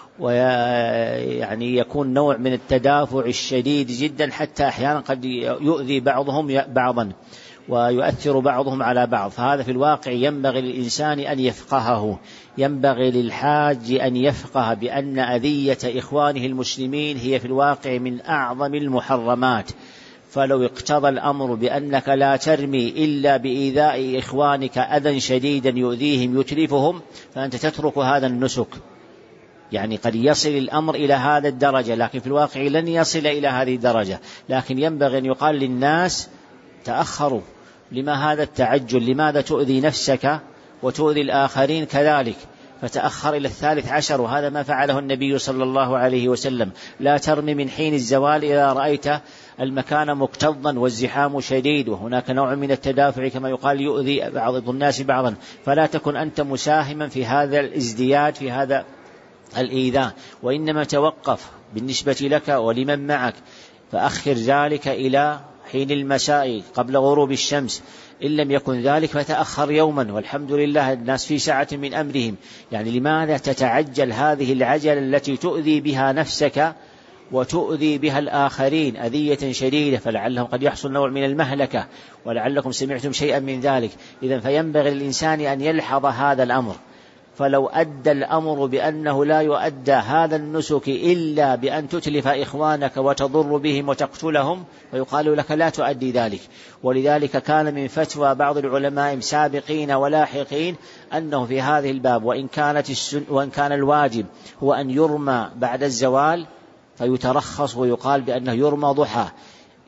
[SPEAKER 1] ويعني يكون نوع من التدافع الشديد جدا، حتى أحيانا قد يؤذي بعضهم بعضا ويؤثر بعضهم على بعض. فهذا في الواقع ينبغي للإنسان أن يفقهه، ينبغي للحاج أن يفقه بأن أذية إخوانه المسلمين هي في الواقع من أعظم المحرمات. فلو اقتضى الأمر بأنك لا ترمي إلا بإيذاء إخوانك أذى شديدا يؤذيهم يتلفهم، فأنت تترك هذا النسك. يعني قد يصل الأمر إلى هذا الدرجة، لكن في الواقع لن يصل إلى هذه الدرجة، لكن ينبغي أن يقال للناس تأخروا، لما هذا التعجل؟ لماذا تؤذي نفسك وتؤذي الآخرين كذلك؟ فتأخر إلى الثالث عشر، وهذا ما فعله النبي صلى الله عليه وسلم. لا ترمي من حين الزوال إذا رأيت المكان مكتظا والزحام شديد وهناك نوع من التدافع كما يقال يؤذي بعض الناس بعضا، فلا تكن أنت مساهما في هذا الازدياد في هذا الإيذاء، وإنما توقف بالنسبة لك ولمن معك، فأخر ذلك إلى حين المساء قبل غروب الشمس. إن لم يكن ذلك فتأخر يوما، والحمد لله الناس في ساعة من أمرهم. يعني لماذا تتعجل هذه العجلة التي تؤذي بها نفسك وتؤذي بها الآخرين أذية شديدة؟ فلعلهم قد يحصل نوع من المهلكة، ولعلكم سمعتم شيئا من ذلك. إذن فينبغي للإنسان أن يلحظ هذا الأمر. فلو أدى الأمر بأنه لا يؤدى هذا النسك إلا بأن تتلف إخوانك وتضر بهم وتقتلهم، ويقال لك لا تؤدي ذلك. ولذلك كان من فتوى بعض العلماء سابقين ولاحقين أنه في هذه الباب وإن كانت السن وإن كان الواجب هو أن يرمى بعد الزوال، فيترخص ويقال بأنه يرمى ضحى.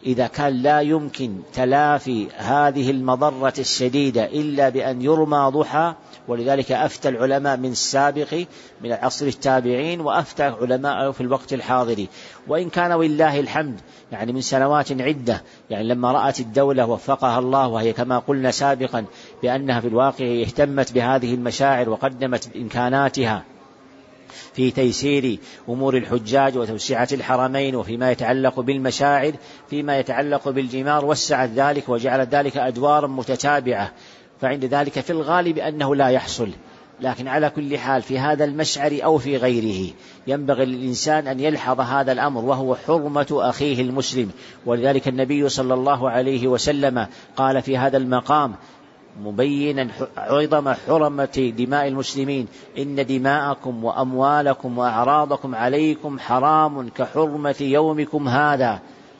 [SPEAKER 1] إذا كان لا يمكن تلافي هذه المضرة الشديدة إلا بأن يرمى ضحى. ولذلك أفتى العلماء من السابق من العصر التابعين وأفتى علماء في الوقت الحاضر، وإن كان ولله الحمد يعني من سنوات عدة، يعني لما رأت الدولة وفقها الله وهي كما قلنا سابقا بأنها في الواقع اهتمت بهذه المشاعر وقدمت إمكاناتها في تيسير أمور الحجاج وتوسعة الحرمين وفيما يتعلق بالمشاعر، فيما يتعلق بالجمار وسعت ذلك وجعلت ذلك أدوارا متتابعة، فعند ذلك في الغالب أنه لا يحصل. لكن على كل حال في هذا المشعر أو في غيره ينبغي للإنسان أن يلحظ هذا الأمر وهو حرمة أخيه المسلم. ولذلك النبي صلى الله عليه وسلم قال في هذا المقام مبينا عظم حرمة دماء المسلمين: إن دماءكم وأموالكم وأعراضكم عليكم حرام كحرمة يومكم هذا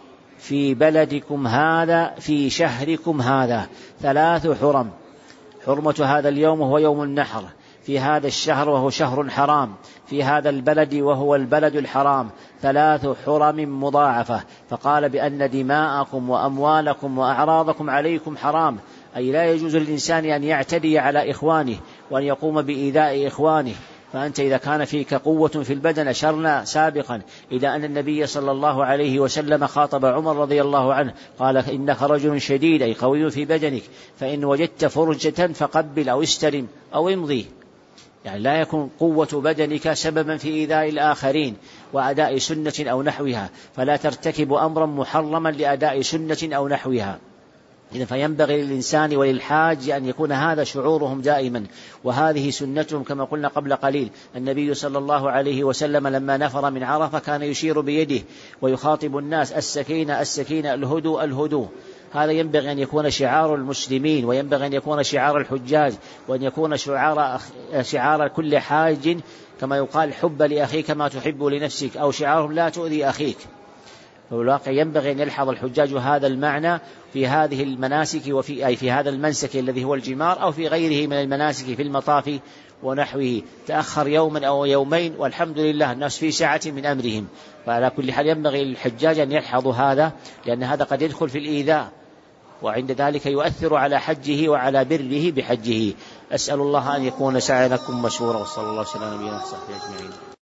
[SPEAKER 1] في بلدكم هذا في شهركم هذا. ثلاث حرم: حرمة هذا اليوم وهو يوم النحر، في هذا الشهر وهو شهر حرام، في هذا البلد وهو البلد الحرام. ثلاث حرم مضاعفة. فقال بأن دماءكم وأموالكم وأعراضكم عليكم حرام، أي لا يجوز للإنسان أن يعتدي على إخوانه وأن يقوم بإيذاء إخوانه. فأنت إذا كان فيك قوة في البدن، أشرنا سابقا إلى أن النبي صلى الله عليه وسلم خاطب عمر رضي الله عنه قال: إنك رجل شديد أي قوي في بدنك، فإن وجدت فرجة فقبل أو استلم أو امضي. يعني لا يكون قوة بدنك سببا في إيذاء الآخرين وأداء سنة أو نحوها، فلا ترتكب أمرا محرما لأداء سنة أو نحوها. إذن فينبغي للإنسان وللحاج أن يكون هذا شعورهم دائما، وهذه سنتهم. كما قلنا قبل قليل النبي صلى الله عليه وسلم لما نفر من عرفة كان يشير بيده ويخاطب الناس: السكينة السكينة، الهدوء الهدوء. هذا ينبغي أن يكون شعار المسلمين، وينبغي أن يكون شعار الحجاج، وأن يكون شعار, شعار كل حاج، كما يقال: حب لأخيك ما تحب لنفسك، أو شعارهم: لا تؤذي أخيك. فالواقع ينبغي أن يلحظ الحجاج هذا المعنى في هذه المناسك، وفي أي في هذا المنسك الذي هو الجمار، أو في غيره من المناسك في المطاف ونحوه. تأخر يوما أو يومين والحمد لله الناس في سعة من أمرهم. فعلى كل حال ينبغي للحجاج أن يلحظوا هذا، لأن هذا قد يدخل في الإيذاء، وعند ذلك يؤثر على حجه وعلى بره بحجه. أسأل الله أن يكون سعيكم مشهورا، وصلى الله وسلم على نبينا وصحبه أجمعين.